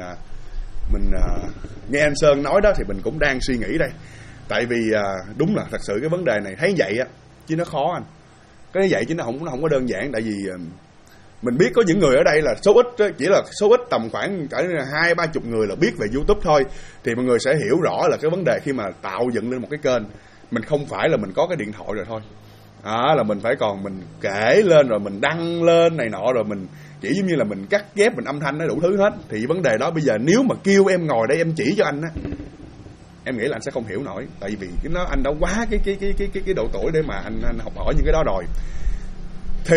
nghe anh Sơn nói đó thì mình cũng đang suy nghĩ đây. Tại vì đúng là thật sự cái vấn đề này thấy vậy á, chứ nó khó anh. Cái vậy chứ nó không có đơn giản. Tại vì mình biết có những người ở đây là số ít, chỉ là số ít tầm khoảng 20-30 người là biết về YouTube thôi. Thì mọi người sẽ hiểu rõ là cái vấn đề khi mà tạo dựng lên một cái kênh, mình không phải là mình có cái điện thoại rồi thôi. Là mình phải còn mình kể lên rồi mình đăng lên này nọ, rồi mình chỉ giống như là mình cắt ghép, mình âm thanh nó đủ thứ hết. Thì vấn đề đó bây giờ nếu mà kêu em ngồi đây em chỉ cho anh á, em nghĩ là anh sẽ không hiểu nổi. Tại vì anh đã quá cái độ tuổi để mà anh học hỏi những cái đó rồi. Thì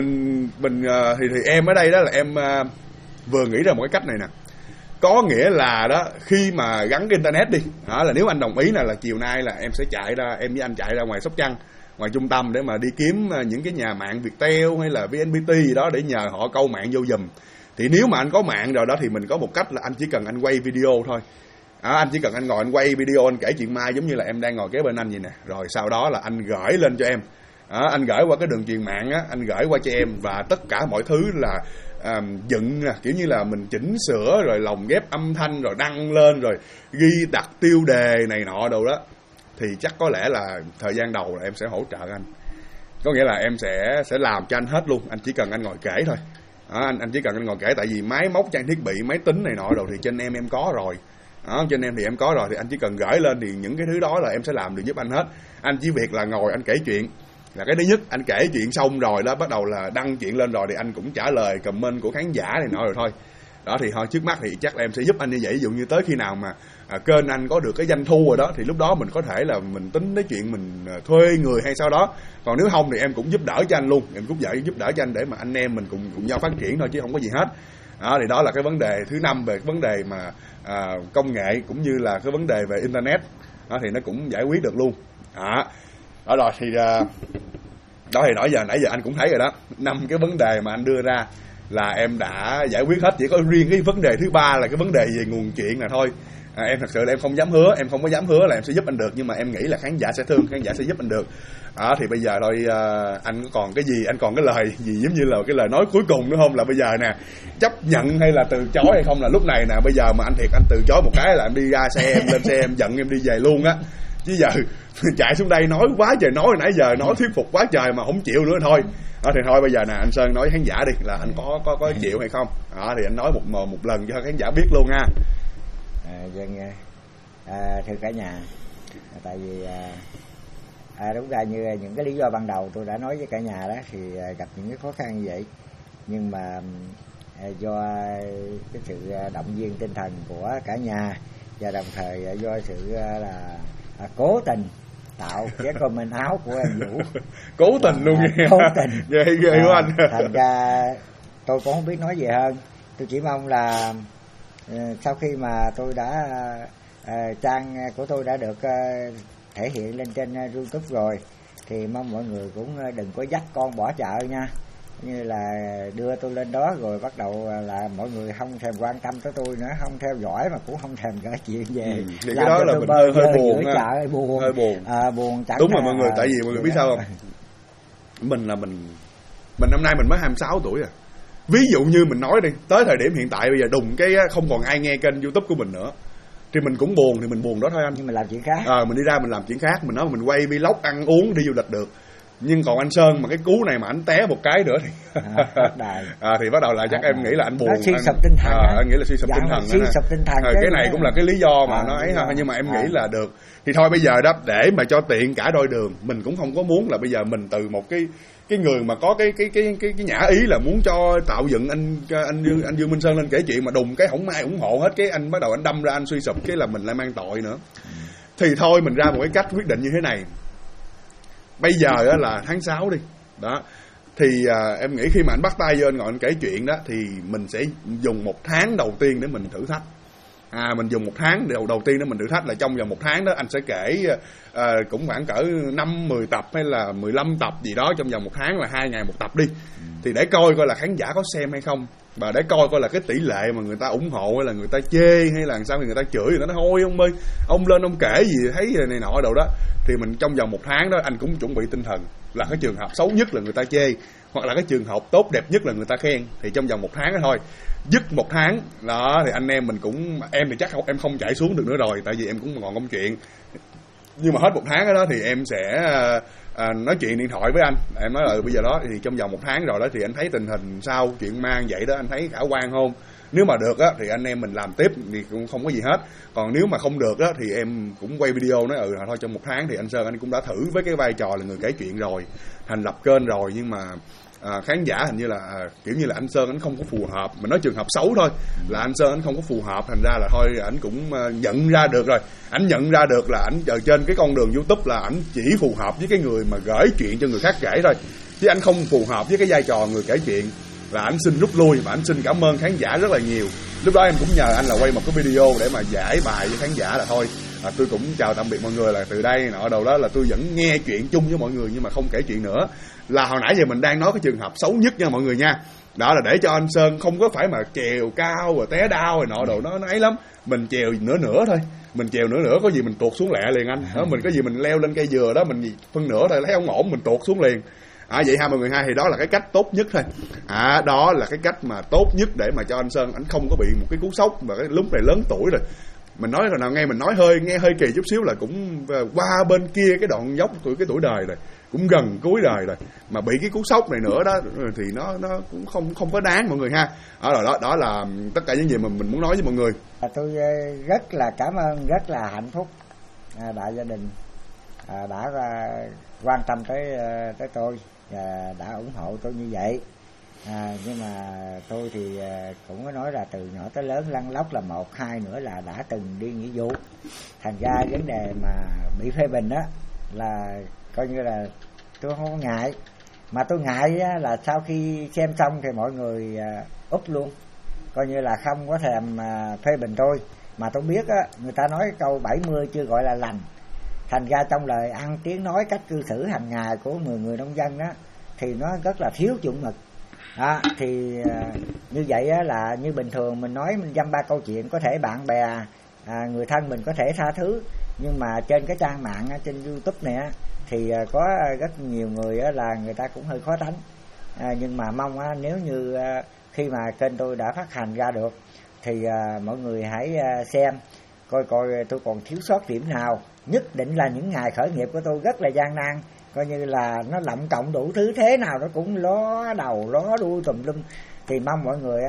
thì em ở đây đó là em vừa nghĩ ra một cái cách này nè. Có nghĩa là đó, khi mà gắn cái internet đi, là nếu anh đồng ý là chiều nay là em sẽ chạy ra, em với anh chạy ra ngoài Sóc Trăng, ngoài trung tâm để mà đi kiếm những cái nhà mạng Viettel hay là VNPT gì đó để nhờ họ câu mạng vô giùm. Thì nếu mà anh có mạng rồi đó thì mình có một cách là anh chỉ cần anh quay video thôi. Anh chỉ cần anh ngồi anh quay video, anh kể chuyện ma giống như là em đang ngồi kế bên anh vậy nè. Rồi sau đó là anh gửi lên cho em. Anh gửi qua cái đường truyền mạng á, anh gửi qua cho em, và tất cả mọi thứ là dựng kiểu như là mình chỉnh sửa rồi lồng ghép âm thanh rồi đăng lên rồi ghi đặt tiêu đề này nọ đâu đó. Thì chắc có lẽ là thời gian đầu là em sẽ hỗ trợ anh. Có nghĩa là em sẽ làm cho anh hết luôn. Anh chỉ cần anh ngồi kể thôi. Anh chỉ cần anh ngồi kể. Tại vì máy móc, trang thiết bị, máy tính này nọ rồi thì trên em có rồi. Trên em thì em có rồi. Thì anh chỉ cần gửi lên thì những cái thứ đó là em sẽ làm được giúp anh hết. Anh chỉ việc là ngồi anh kể chuyện là cái thứ nhất. Anh kể chuyện xong rồi đó, bắt đầu là đăng chuyện lên rồi thì anh cũng trả lời comment của khán giả này nọ rồi thôi. Đó thì thôi, trước mắt thì chắc là em sẽ giúp anh như vậy. Ví dụ như tới khi nào mà kênh anh có được cái doanh thu rồi đó, thì lúc đó mình có thể là mình tính đến chuyện mình thuê người hay sau đó. Còn nếu không thì em cũng giúp đỡ cho anh luôn. Em cũng giúp đỡ cho anh để mà anh em mình cùng nhau phát triển thôi, chứ không có gì hết. Thì đó là cái vấn đề thứ 5 về cái vấn đề mà công nghệ cũng như là cái vấn đề về internet. Thì nó cũng giải quyết được luôn. Đó rồi thì đó thì nãy giờ anh cũng thấy rồi đó. 5 cái vấn đề mà anh đưa ra là em đã giải quyết hết. Chỉ có riêng cái vấn đề thứ 3 là cái vấn đề về nguồn chuyện là thôi. Em thật sự là em không dám hứa, em không có dám hứa là em sẽ giúp anh được, nhưng mà em nghĩ là khán giả sẽ thương, khán giả sẽ giúp anh được. Thì bây giờ thôi, anh có còn cái gì, anh còn cái lời gì giống như là cái lời nói cuối cùng nữa không? Là bây giờ nè, chấp nhận hay là từ chối hay không, là lúc này nè, bây giờ mà anh thiệt anh từ chối một cái là em đi ra xe em lên xe em giận em đi về luôn á. Chứ giờ chạy xuống đây nói quá trời nói, nãy giờ nói thuyết phục quá trời mà không chịu nữa thôi. Thì thôi bây giờ nè, anh Sơn nói khán giả đi là anh có chịu hay không. Thì anh nói một lần cho khán giả biết luôn ha. Thưa cả nhà, tại vì đúng ra như những cái lý do ban đầu tôi đã nói với cả nhà đó, thì gặp những cái khó khăn như vậy, nhưng mà do cái sự động viên tinh thần của cả nhà và đồng thời do sự là cố tình tạo cái comment áo của em Vũ. Cố tình luôn nghe. Cố tình. Ghê quá anh. Thành ra tôi cũng không biết nói gì hơn. Tôi chỉ mong là sau khi mà tôi đã trang của tôi đã được thể hiện lên trên YouTube rồi, thì mong mọi người cũng đừng có dắt con bỏ chợ nha. Như là đưa tôi lên đó rồi bắt đầu là mọi người không thèm quan tâm tới tôi nữa, không theo dõi mà cũng không thèm gửi chuyện về. Thì cái đó là mình hơi buồn ha. Chợ, buồn. Hơi buồn. Buồn chẳng. Đúng rồi mọi người, tại vì mọi người biết sao không? Mình năm nay mình mới 26 tuổi à. Ví dụ như mình nói đi, tới thời điểm hiện tại bây giờ đùng cái không còn ai nghe kênh YouTube của mình nữa, thì mình cũng buồn, thì mình buồn đó thôi anh. Nhưng mà làm chuyện khác. Mình đi ra mình làm chuyện khác, mình nói mình quay vlog ăn uống đi du lịch được. Nhưng còn anh Sơn mà cái cú này mà anh té một cái nữa thì thì bắt đầu là chắc em nghĩ là anh buồn. Nó suy sụp tinh thần. Anh nghĩ là suy sụp tinh thần. Suy sụp tinh thần. Cái này cũng là cái lý do mà nó ấy ha, nhưng mà em nghĩ là được. Thì thôi bây giờ đó, để mà cho tiện cả đôi đường, mình cũng không có muốn là bây giờ mình từ một cái người mà có cái nhã ý là muốn cho tạo dựng anh Dương Minh Sơn lên kể chuyện mà đùng cái không ai ủng hộ hết, cái anh bắt đầu anh đâm ra anh suy sụp, cái là mình lại mang tội nữa. Thì thôi mình ra một cái cách quyết định như thế này. Bây giờ đó là tháng 6 đi đó, thì em nghĩ khi mà anh bắt tay vô anh ngồi anh kể chuyện đó, thì mình sẽ dùng 1 tháng đầu tiên để mình thử thách. Mình dùng 1 tháng đầu tiên để mình thử thách là trong vòng 1 tháng đó anh sẽ kể cũng khoảng cỡ 5-10 tập hay là 15 tập gì đó, trong vòng 1 tháng là 2 ngày 1 tập đi. Thì để coi là khán giả có xem hay không, và để coi là cái tỷ lệ mà người ta ủng hộ hay là người ta chê hay là sao, thì người ta chửi thì nó nói thôi ông ơi, ông lên ông kể gì thấy này nọ đâu đó. Thì mình trong vòng 1 tháng đó anh cũng chuẩn bị tinh thần là cái trường hợp xấu nhất là người ta chê, hoặc là cái trường hợp tốt đẹp nhất là người ta khen. Thì trong vòng 1 tháng đó thôi, dứt 1 tháng đó thì anh em mình cũng, em thì chắc không, em không chạy xuống được nữa rồi, tại vì em cũng còn công chuyện. Nhưng mà hết 1 tháng đó thì em sẽ nói chuyện điện thoại với anh, em nói là bây giờ đó thì trong vòng 1 tháng rồi đó thì anh thấy tình hình sao, chuyện mang vậy đó anh thấy khả quan không. Nếu mà được á thì anh em mình làm tiếp thì cũng không có gì hết. Còn nếu mà không được á thì em cũng quay video nói thôi trong 1 tháng thì anh Sơn anh cũng đã thử với cái vai trò là người kể chuyện rồi, thành lập kênh rồi, nhưng mà khán giả hình như là kiểu như là anh Sơn anh không có phù hợp. Mình nói trường hợp xấu thôi, là anh Sơn anh không có phù hợp, thành ra là thôi anh cũng nhận ra được rồi. Anh nhận ra được là anh ở trên cái con đường YouTube là anh chỉ phù hợp với cái người mà gửi chuyện cho người khác kể thôi, chứ anh không phù hợp với cái vai trò người kể chuyện. Là anh xin rút lui, và anh xin cảm ơn khán giả rất là nhiều. Lúc đó em cũng nhờ anh là quay một cái video để mà giải bài với khán giả là thôi tôi cũng chào tạm biệt mọi người, là từ đây nọ đầu đó là tôi vẫn nghe chuyện chung với mọi người nhưng mà không kể chuyện nữa. Là hồi nãy giờ mình đang nói cái trường hợp xấu nhất nha mọi người nha. Đó là để cho anh Sơn không có phải mà trèo cao rồi té đau rồi nọ đồ, nó ấy lắm. Mình trèo nửa thôi, mình trèo nửa có gì mình tuột xuống lẹ liền anh. Đó, mình có gì mình leo lên cây dừa đó, mình phân nửa thôi thấy không ổn mình tuột xuống liền. Vậy ha mọi người ha, thì đó là cái cách tốt nhất thôi. Đó là cái cách mà tốt nhất để mà cho anh Sơn anh không có bị một cái cú sốc. Và cái lúc này lớn tuổi rồi, mình nói rồi nào nghe mình nói nghe hơi kỳ chút xíu là cũng qua bên kia cái đoạn dốc cái tuổi đời rồi, cũng gần cuối đời rồi, mà bị cái cú sốc này nữa đó thì nó cũng không có đáng mọi người ha. Đó là tất cả những gì mà mình muốn nói với mọi người. Tôi rất là cảm ơn, rất là hạnh phúc đại gia đình đã quan tâm tới tôi và đã ủng hộ tôi như vậy. Nhưng mà tôi thì cũng có nói là từ nhỏ tới lớn lăn lóc là một, hai nữa là đã từng đi nghĩa vụ. Thành ra vấn đề mà bị phê bình đó là coi như là tôi không có ngại. Mà tôi ngại là sau khi xem xong thì mọi người úp luôn, coi như là không có thèm phê bình tôi. Mà tôi biết người ta nói câu 70 chưa gọi là lành. Thành ra trong lời ăn tiếng nói, cách cư xử hàng ngày của người nông dân đó thì nó rất là thiếu chuẩn mực. Thì như vậy là như bình thường mình nói mình dăm ba câu chuyện, có thể bạn bè người thân mình có thể tha thứ, nhưng mà trên cái trang mạng trên YouTube này thì có rất nhiều người là người ta cũng hơi khó tánh. Nhưng mà mong nếu như khi mà kênh tôi đã phát hành ra được thì mọi người hãy xem coi tôi còn thiếu sót điểm nào. Nhất định là những ngày khởi nghiệp của tôi rất là gian nan, coi như là nó lộng cộng đủ thứ, thế nào nó cũng ló đầu ló đuôi tùm lum. Thì mong mọi người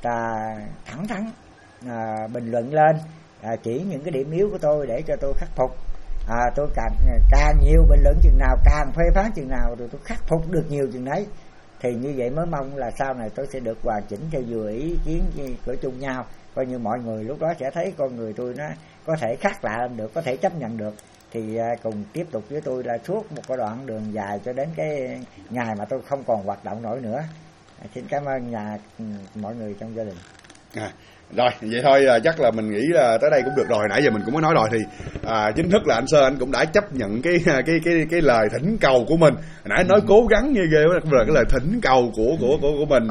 thẳng thắn bình luận lên, chỉ những cái điểm yếu của tôi để cho tôi khắc phục. Tôi càng nhiều bình luận chừng nào, càng phê phán chừng nào, rồi tôi khắc phục được nhiều chừng đấy. Thì như vậy mới mong là sau này tôi sẽ được hoàn chỉnh theo vừa ý kiến của chung nhau, coi như mọi người lúc đó sẽ thấy con người tôi nó có thể khác lạ lên được, có thể chấp nhận được, thì cùng tiếp tục với tôi là suốt một cái đoạn đường dài cho đến cái ngày mà tôi không còn hoạt động nổi nữa. Xin cảm ơn mọi người trong gia đình. Rồi vậy thôi, chắc là mình nghĩ là tới đây cũng được rồi. Nãy giờ mình cũng mới nói rồi thì chính thức là anh Sơn anh cũng đã chấp nhận cái lời thỉnh cầu của mình. Nãy nói cố gắng như ghê là cái lời thỉnh cầu của mình.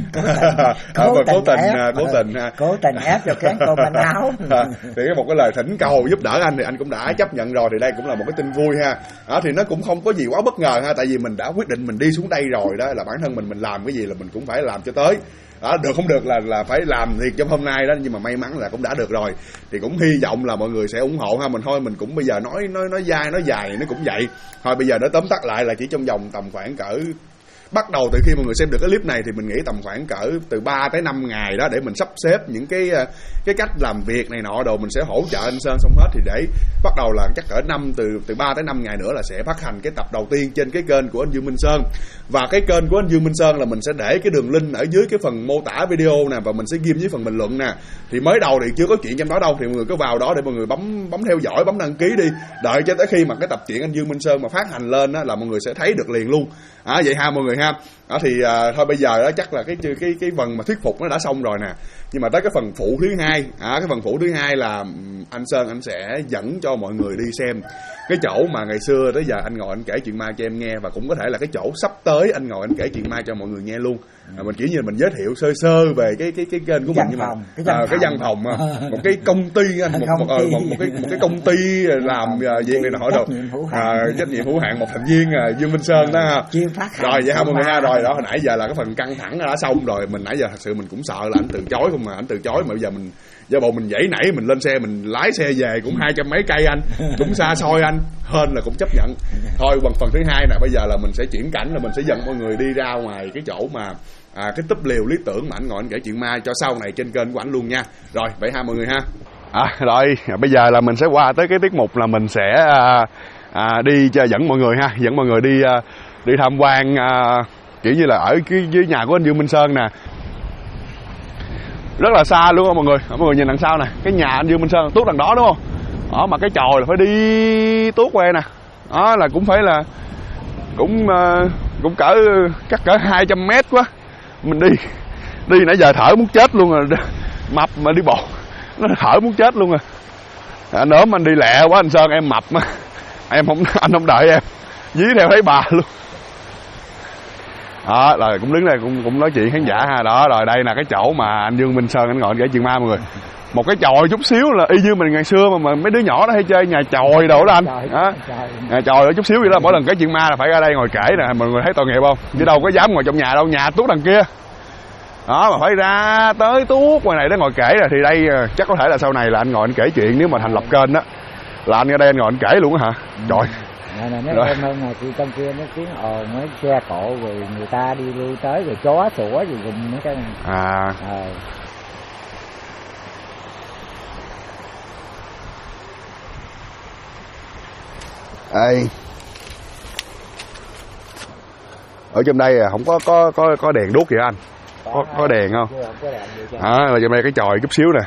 Cố tình ép cho kén cô mình áo. Thì một cái lời thỉnh cầu giúp đỡ anh thì anh cũng đã chấp nhận rồi, thì đây cũng là một cái tin vui ha. Thì nó cũng không có gì quá bất ngờ ha, tại vì mình đã quyết định mình đi xuống đây rồi đó, là bản thân mình làm cái gì là mình cũng phải làm cho tới. Được không được là phải làm thiệt trong hôm nay đó, nhưng mà may mắn là cũng đã được rồi, thì cũng hy vọng là mọi người sẽ ủng hộ ha. Mình thôi mình cũng bây giờ nói dai nói dài nó cũng vậy thôi. Bây giờ nó tóm tắt lại là chỉ trong vòng tầm khoảng cỡ, bắt đầu từ khi mọi người xem được cái clip này thì mình nghĩ tầm khoảng cỡ từ 3 tới 5 ngày đó để mình sắp xếp những cái cách làm việc này nọ đồ, mình sẽ hỗ trợ anh Sơn xong hết, thì để bắt đầu là chắc cỡ từ 3 tới 5 ngày nữa là sẽ phát hành cái tập đầu tiên trên cái kênh của anh Dương Minh Sơn. Và cái kênh của anh Dương Minh Sơn là mình sẽ để cái đường link ở dưới cái phần mô tả video nè, và mình sẽ ghim dưới phần bình luận nè. Thì mới đầu thì chưa có chuyện trong đó đâu, thì mọi người cứ vào đó để mọi người bấm theo dõi, bấm đăng ký đi, đợi cho tới khi mà cái tập truyện anh Dương Minh Sơn mà phát hành lên đó, là mọi người sẽ thấy được liền luôn. Vậy ha mọi người ha. Thì thôi bây giờ đó chắc là cái phần mà thuyết phục nó đã xong rồi nè, nhưng mà tới cái phần phụ thứ hai. Cái phần phụ thứ hai là anh Sơn anh sẽ dẫn cho mọi người đi xem cái chỗ mà ngày xưa tới giờ anh ngồi anh kể chuyện ma cho em nghe, và cũng có thể là cái chỗ sắp tới anh ngồi anh kể chuyện ma cho mọi người nghe luôn. Mình kiểu như mình giới thiệu sơ về cái kênh của mình, nhưng mà cái văn phòng một cái công ty anh, một cái công ty làm việc này nọ đồ, trách nhiệm hữu hạn một thành viên Dương Minh Sơn đó ha. Rồi vậy ha mọi người ha. Rồi đó, hồi nãy giờ là cái phần căng thẳng đã xong rồi. Mình nãy giờ thật sự mình cũng sợ là anh từ chối không, mà anh từ chối mà bây giờ mình giờ bộ mình dãy nảy mình lên xe, mình lái xe về cũng 200 mấy cây anh, cũng xa xôi anh, hên là cũng chấp nhận. Thôi phần thứ hai nè, bây giờ là mình sẽ chuyển cảnh, là mình sẽ dẫn mọi người đi ra ngoài cái chỗ mà cái túp lều lý tưởng mà anh ngồi anh kể chuyện ma cho sau này trên kênh của anh luôn nha. Rồi vậy ha mọi người ha. Rồi bây giờ là mình sẽ qua tới cái tiết mục là mình sẽ đi cho dẫn mọi người ha, dẫn mọi người đi tham quan kiểu như là ở dưới nhà của anh Dương Minh Sơn nè. Rất là xa luôn mọi người nhìn đằng sau nè, cái nhà anh Dương Minh Sơn tuốt đằng đó đúng không? Mà cái chòi là phải đi tuốt qua nè. Đó là cũng phải là cũng cỡ chắc cỡ 200 mét quá. Mình đi nãy giờ thở muốn chết luôn rồi, mập mà đi bộ nó thở muốn chết luôn rồi. Anh ốm anh đi lẹ quá anh Sơn, em mập mà anh không đợi em, dí theo thấy bà luôn. Đó rồi cũng đứng đây cũng nói chuyện khán giả ha. Đó rồi đây là cái chỗ mà anh Dương Minh Sơn anh ngồi anh kể chuyện ma mọi người. Một cái chòi chút xíu là y như mình ngày xưa mà mấy đứa nhỏ đó hay chơi nhà chòi đồ đó anh. Nhà chòi ở chút xíu vậy đó, mỗi lần kể chuyện ma là phải ra đây ngồi kể nè, mọi người thấy tội nghiệp không? Chứ đâu có dám ngồi trong nhà đâu, nhà tuốt đằng kia. Đó mà phải ra tới tuốt ngoài này để ngồi kể rồi. Thì đây chắc có thể là sau này là anh ngồi anh kể chuyện, nếu mà thành lập kênh đó là anh ra đây anh ngồi anh kể luôn á hả? Trời. Nó êm hơn ngày chị trong kia nó tiếng ồn mấy xe cộ rồi người ta đi lui tới rồi chó sủa gì gùm mấy cái này. Ở trong đây không có đèn đuốc vậy anh? Có đèn không? Là trong đây cái chòi chút xíu nè.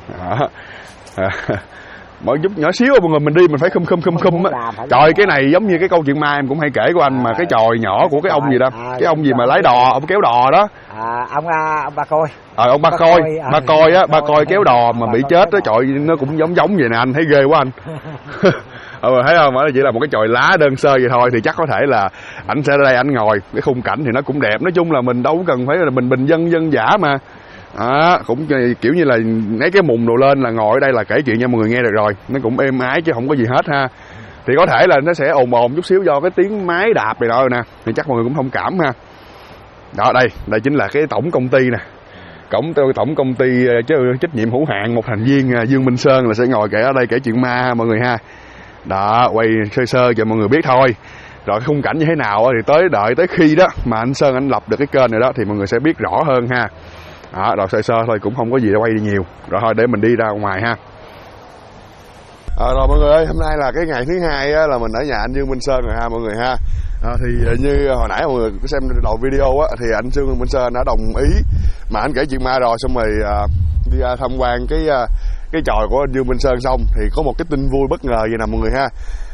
Mỗi chút nhỏ xíu mọi người, mình đi mình phải khum á. Trời, cái này giống như cái câu chuyện ma em cũng hay kể của anh mà, cái chòi nhỏ của cái ông gì đó, cái ông gì mà lái đò, ông kéo đò đó. Ông Ba Coi. Ông Ba Coi kéo đò mà bị chết đó. Trời, nó cũng giống vậy nè anh, thấy ghê quá anh. Thấy không, nó chỉ là một cái chòi lá đơn sơ vậy thôi. Thì chắc có thể là ảnh sẽ ra đây ảnh ngồi, cái khung cảnh thì nó cũng đẹp. Nói chung là mình đâu cần phải là bình dân dã mà. Cũng kiểu như là lấy cái mùng đồ lên là ngồi ở đây là kể chuyện cho mọi người nghe được rồi. Nó cũng êm ái chứ không có gì hết ha. Thì có thể là nó sẽ ồn chút xíu do cái tiếng máy đạp này đó rồi nè, thì chắc mọi người cũng thông cảm ha. Đó, đây chính là cái tổng công ty nè. Tổng công ty trách nhiệm hữu hạn một thành viên Dương Minh Sơn là sẽ ngồi kể ở đây kể chuyện ma ha mọi người ha. Đó, quay sơ cho mọi người biết thôi. Rồi cái khung cảnh như thế nào thì đợi tới khi đó mà anh Sơn anh lập được cái kênh này đó thì mọi người sẽ biết rõ hơn ha. Rồi sơ thôi cũng không có gì để quay đi nhiều. Rồi thôi để mình đi ra ngoài ha. Rồi mọi người ơi, hôm nay là cái ngày thứ hai là mình ở nhà anh Dương Minh Sơn rồi ha mọi người ha. Thì như hồi nãy mọi người có xem đầu video á, thì anh Sương Minh Sơn đã đồng ý mà anh kể chuyện ma rồi, xong rồi đi tham quan cái chòi của anh Dương Minh Sơn xong thì có một cái tin vui bất ngờ vậy nè mọi người ha.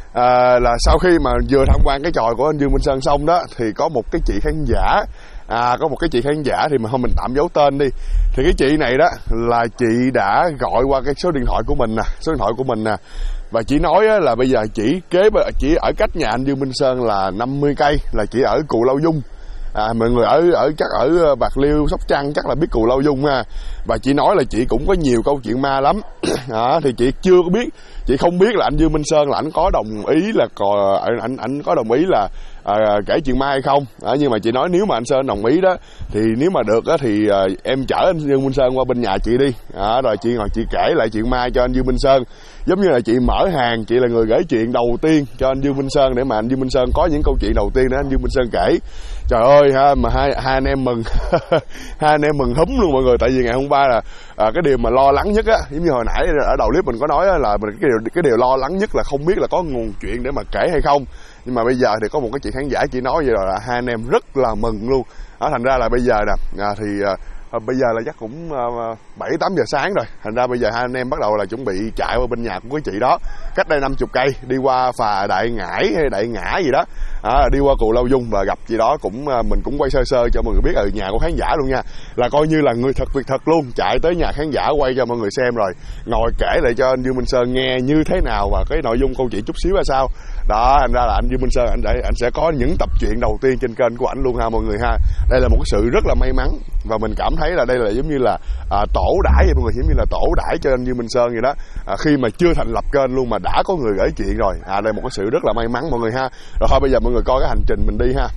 Là sau khi mà vừa tham quan cái chòi của anh Dương Minh Sơn xong đó thì có một cái chị khán giả, có một cái chị khán giả thì mà thôi mình tạm giấu tên đi. Thì cái chị này đó là chị đã gọi qua cái số điện thoại của mình nè, và chị nói là bây giờ chỉ ở cách nhà anh Dương Minh Sơn là 50 cây, là chị ở Cù Lao Dung. Mọi người chắc ở Bạc Liêu, Sóc Trăng chắc là biết Cù Lao Dung ha. Và chị nói là chị cũng có nhiều câu chuyện ma lắm. Thì chị chưa có biết, chị không biết là anh Dương Minh Sơn là anh có đồng ý là anh có đồng ý là kể chuyện ma hay không. Nhưng mà chị nói nếu mà anh Sơn đồng ý đó thì nếu mà được đó thì em chở anh Dương Minh Sơn qua bên nhà chị đi, rồi chị ngồi chị kể lại chuyện ma cho anh Dương Minh Sơn, giống như là chị mở hàng, chị là người gửi chuyện đầu tiên cho anh Dương Minh Sơn để mà anh Dương Minh Sơn có những câu chuyện đầu tiên để anh Dương Minh Sơn kể. Trời ơi ha, mà hai anh em mừng hai anh em mừng húm luôn mọi người, tại vì ngày hôm qua là cái điều mà lo lắng nhất á, giống như hồi nãy ở đầu clip mình có nói là cái điều lo lắng nhất là không biết là có nguồn chuyện để mà kể hay không. Nhưng mà bây giờ thì có một cái chị khán giả chị nói vậy rồi là hai anh em rất là mừng luôn. Thành ra là bây giờ nè bây giờ là chắc cũng 7-8 giờ sáng rồi. Thành ra bây giờ hai anh em bắt đầu là chuẩn bị chạy qua bên nhà của cái chị đó, cách đây 50 cây, đi qua phà Đại Ngãi hay Đại Ngã gì đó, đi qua Cù Lao Dung và gặp chị đó. Mình cũng quay sơ sơ cho mọi người biết ở nhà của khán giả luôn nha, là coi như là người thật việc thật luôn, chạy tới nhà khán giả quay cho mọi người xem rồi ngồi kể lại cho anh Dương Minh Sơn nghe như thế nào và cái nội dung câu chuyện chút xíu là sao đó. Thành ra là anh Dương Minh Sơn anh sẽ có những tập truyện đầu tiên trên kênh của ảnh luôn ha mọi người ha. Đây là một cái sự rất là may mắn và mình cảm thấy là đây là giống như là tổ đãi vậy mọi người, giống như là tổ đãi cho anh Dương Minh Sơn vậy đó. Khi mà chưa thành lập kênh luôn mà đã có người gửi chuyện rồi. Đây là một cái sự rất là may mắn mọi người ha. Rồi thôi bây giờ mọi người coi cái hành trình mình đi ha.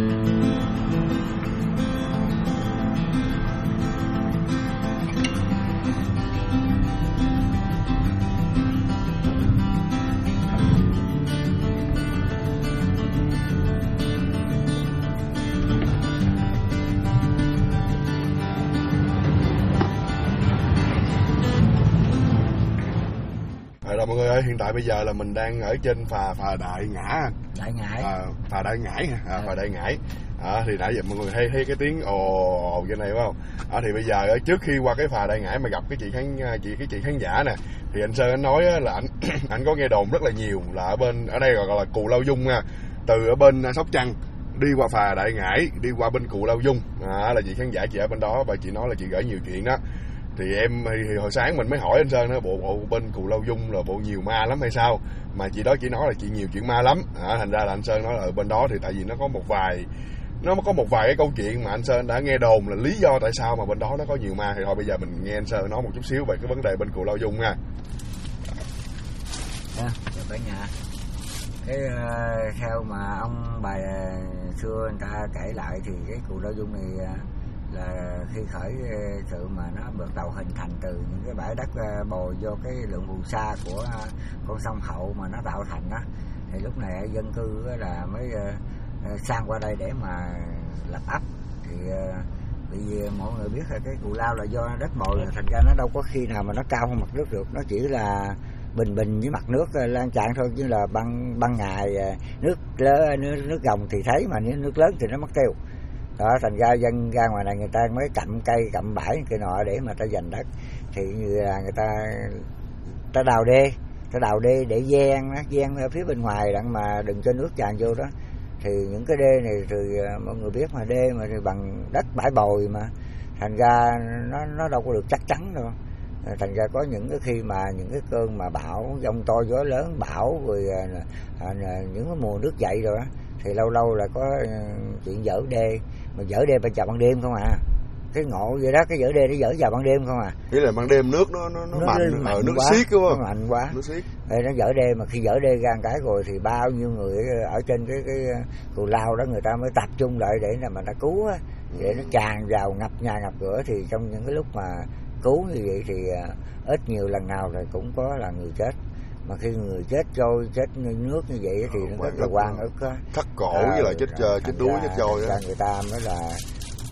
Rồi mọi người ơi, hiện tại bây giờ là mình đang ở trên phà Đại Ngã. Phà Đại Ngãi ha, phà Đại Ngãi. Thì nãy giờ mọi người thấy cái tiếng ồ trên này phải không? Thì bây giờ trước khi qua cái phà Đại Ngãi mà gặp cái chị khán giả nè, thì anh Sơn anh nói là anh có nghe đồn rất là nhiều là ở đây gọi là Cù Lao Dung nha, từ ở bên Sóc Trăng đi qua phà Đại Ngãi, đi qua bên Cù Lao Dung, là chị khán giả chị ở bên đó và chị nói là chị gửi nhiều chuyện đó. Thì hồi sáng mình mới hỏi anh Sơn đó, bộ bên Cù Lao Dung là bộ nhiều ma lắm hay sao, mà chị đó chỉ nói là chị nhiều chuyện ma lắm. Thành ra là anh Sơn nói là ở bên đó thì tại vì nó có một vài cái câu chuyện mà anh Sơn đã nghe đồn là lý do tại sao mà bên đó nó có nhiều ma. Thì thôi bây giờ mình nghe anh Sơn nói một chút xíu về cái vấn đề bên Cù Lao Dung nha. Cả nhà theo mà ông bà xưa người ta kể lại thì cái Cù Lao Dung này là khi khởi sự mà nó bắt đầu hình thành từ những cái bãi đất bồi vô cái lượng phù sa của con sông Hậu mà nó tạo thành đó, thì lúc này dân cư là mới sang qua đây để mà lập ấp. Thì vì mọi người biết là cái Cù Lao là do đất bồi, thành ra nó đâu có khi nào mà nó cao hơn mặt nước được, nó chỉ là bình với mặt nước lan tràn thôi, chứ là ban ngày nước gồng thì thấy, mà nếu nước lớn thì nó mất tiêu đó. Thành ra dân ra ngoài này người ta mới cặm cây cặm bãi cây nọ để mà ta giành đất. Thì như là người ta đào đê để gian ở phía bên ngoài đặng mà đừng cho nước tràn vô đó. Thì những cái đê này thì mọi người biết mà đê mà thì bằng đất bãi bồi mà, thành ra nó đâu có được chắc chắn đâu. Thành ra có những cái khi mà những cái cơn mà bão giông to gió lớn bão rồi những cái mùa nước dậy rồi đó, thì lâu là có chuyện dỡ đê, mà dỡ đê phải vào ban đêm không à. Cái ngộ vậy đó, cái dỡ đê nó dỡ vào ban đêm không à. Ý là ban đêm nước nó mạnh nước xiết đúng không? Nó mạnh quá. Nước xiết. Nó dỡ đê, mà khi dỡ đê ra một cái rồi thì bao nhiêu người ở trên cái Cù Lao đó người ta mới tập trung lại để mà ta cứu á, để nó tràn vào ngập nhà ngập cửa. Thì trong những cái lúc mà cứu như vậy thì ít nhiều lần nào rồi cũng có là người chết. Mà khi người chết trôi chết nước như vậy thì nó rất là oan ức á, thắt cổ với lại chết đuối chết trôi á. Người ta mới là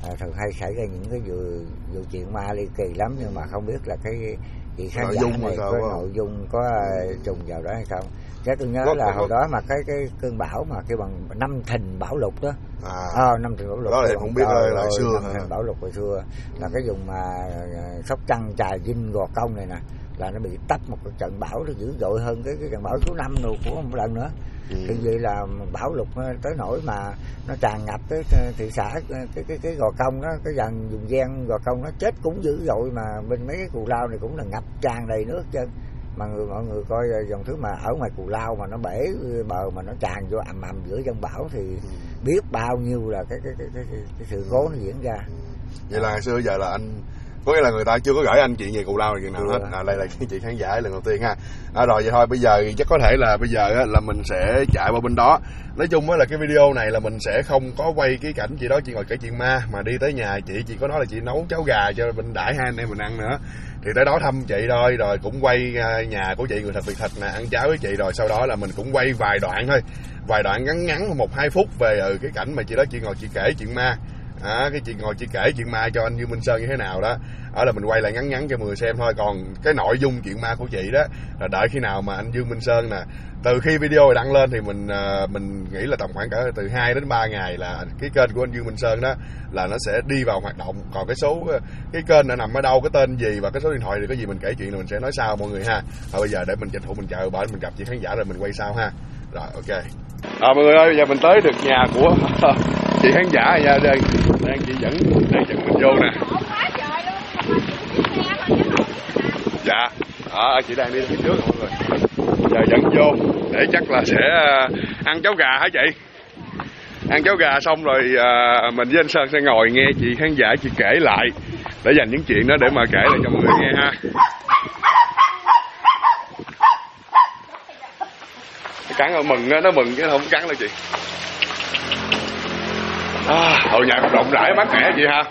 thường hay xảy ra những cái vụ chuyện ma ly kỳ lắm, nhưng mà không biết là cái chị khán giả này có nội dung có trùng vào đó hay không. Chứ tôi nhớ là hồi đó mà cái cơn bão mà cái bằng Năm Thìn bão lụt đó. Năm Thìn bão lụt đó là không biết là xưa Năm Thìn bão lụt hồi xưa là cái vùng mà Sóc Trăng, Trà Vinh, Gò Công này nè, là nó bị tấp một cái trận bão nó dữ dội hơn cái trận bão số 5 rồi của một lần nữa. Thì vậy là bão lụt tới nỗi mà nó tràn ngập cái thị xã cái Gò Công đó, cái dàn vùng ven Gò Công nó chết cũng dữ dội, mà bên mấy cái Cù Lao này cũng là ngập tràn đầy nước chân. Mà mọi người coi dòng thứ mà ở ngoài Cù Lao mà nó bể bờ mà nó tràn vô ầm ầm giữa dông bão thì biết bao nhiêu là cái sự cố nó diễn ra. Vậy là xưa giờ là anh có nghĩa là người ta chưa có gửi anh chuyện về Cù Lao này chuyện nào hết. Đây là cái chị khán giả lần đầu tiên ha. Rồi vậy thôi, bây giờ chắc có thể là bây giờ là mình sẽ chạy qua bên đó. Nói chung là cái video này là mình sẽ không có quay cái cảnh chị đó chị ngồi kể chuyện ma, mà đi tới nhà chị có nói là chị nấu cháo gà cho mình đãi hai anh em mình ăn nữa. Thì tới đó thăm chị thôi, rồi cũng quay nhà của chị người thật việc thật nè, ăn cháo với chị, rồi sau đó là mình cũng quay vài đoạn thôi, vài đoạn ngắn 1-2 phút về cái cảnh mà chị đó chị ngồi chị kể chuyện ma. Cái chị ngồi chị kể chuyện ma cho anh Dương Minh Sơn như thế nào đó, là mình quay lại ngắn cho mọi người xem thôi. Còn cái nội dung chuyện ma của chị đó là đợi khi nào mà anh Dương Minh Sơn nè, từ khi video đăng lên thì mình nghĩ là tầm khoảng cỡ từ 2 đến 3 ngày là cái kênh của anh Dương Minh Sơn đó là nó sẽ đi vào hoạt động. Còn cái kênh nó nằm ở đâu, cái tên gì và cái số điện thoại thì có gì mình kể chuyện là mình sẽ nói sau mọi người ha. Thôi bây giờ để mình tranh thủ mình chờ bởi mình gặp chị khán giả rồi mình quay sau ha. Rồi ok. Mọi người ơi, bây giờ mình tới được nhà của chị khán giả nha, đang chị dẫn mình vô nè. Dạ, chị đang đi phía trước mọi người. Giờ dẫn vô để chắc là sẽ ăn cháo gà hả chị? Ăn cháo gà xong rồi mình với anh Sơn sẽ ngồi nghe chị khán giả chị kể lại để dành những chuyện đó để mà kể lại cho mọi người nghe ha. Cắn ở mừng nó mừng chứ không cắn đâu chị. Hồi nhà rộng rãi mát mẻ chị ha.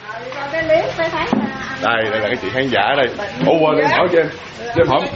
Đây là cái chị khán giả đây. Quên em hỏi cho em hỏi.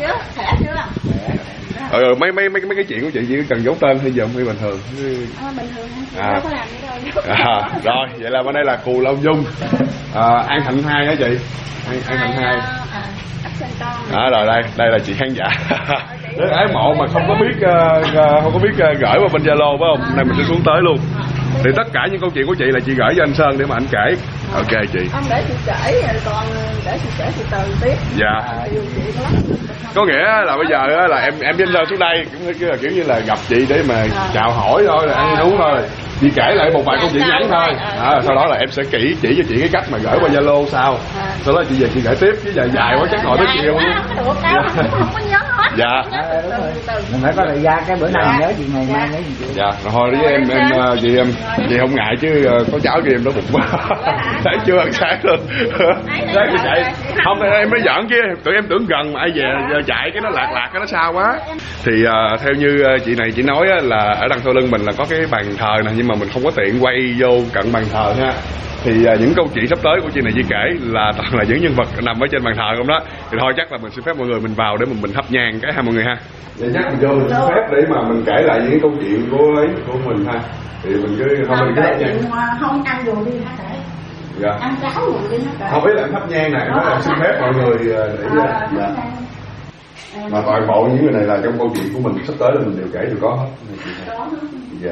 Mấy cái chuyện của chị chỉ cần giấu tên hay giùm hay bình thường? Bình thường không có làm gì đâu. Rồi vậy là bên đây là Cù Lao Dung, An Thạnh 2 hả chị? An Thạnh 2. Rồi đây là chị khán giả. Nếu ái mộ mà không có biết gửi qua bên Zalo phải không? Này mình sẽ xuống tới luôn. Thì tất cả những câu chuyện của chị là chị gửi cho anh Sơn để mà anh kể. Ok chị. Ông để chị kể, còn để chị kể từ từ tiếp. Dạ. Có nghĩa là bây giờ là em với anh Sơn xuống đây cũng kiểu như là gặp chị để mà chào hỏi thôi, là ăn uống thôi. Chị kể lại một vài câu chuyện ngắn thôi. Sau đó là em sẽ chỉ cho chị cái cách mà gửi qua Zalo sao. Sau đó chị về chị kể tiếp, chứ dài quá chắc ngồi tới chiều luôn. Không có nhớ hết. Dạ. Mình phải có thời gian, cái bữa nào nhớ chuyện này mai nhớ chuyện. Dạ, thôi với chị không ngại chứ có cháu kia em đói bụng quá. Thấy chưa ăn sáng luôn. Đấy chị chạy. Không em mới giỡn chứ, tụi em tưởng gần mà ai về chạy cái nó lạc cái nó xa quá. Thì theo như chị này chị nói là ở đằng sau lưng mình là có cái bàn thờ nè, nhưng mà mình không có tiện quay vô cận bàn thờ ha. Thì những câu chuyện sắp tới của chị này chị kể là toàn là những nhân vật nằm ở trên bàn thờ không đó. Thì thôi chắc là mình xin phép mọi người mình vào để mình thắp nhang cái ha mọi người ha. Vậy chắc mình vô mình xin phép để mà mình kể lại những câu chuyện của mình ha. Thì mình cứ mình cứ thắp nhang. Không ăn đồ đi hả kể. Dạ. Ăn cháo đồ đi hả kể. Không biết là em thắp nhang này, nói là xin phép mọi người để dạ. Mà toàn bộ những người này là trong câu chuyện của mình sắp tới là mình đều kể đều có hết. Có hết. Dạ.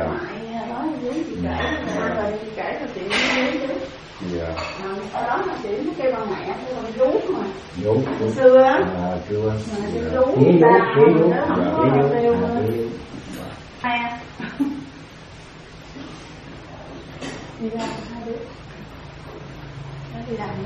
Dạ. Ở đó là chỉ nó kêu bằng mẹ, kêu bằng vú mà. Vú. Xưa á. Xưa. Vú. Vú. Đi ra hai đứa. Nó đi làm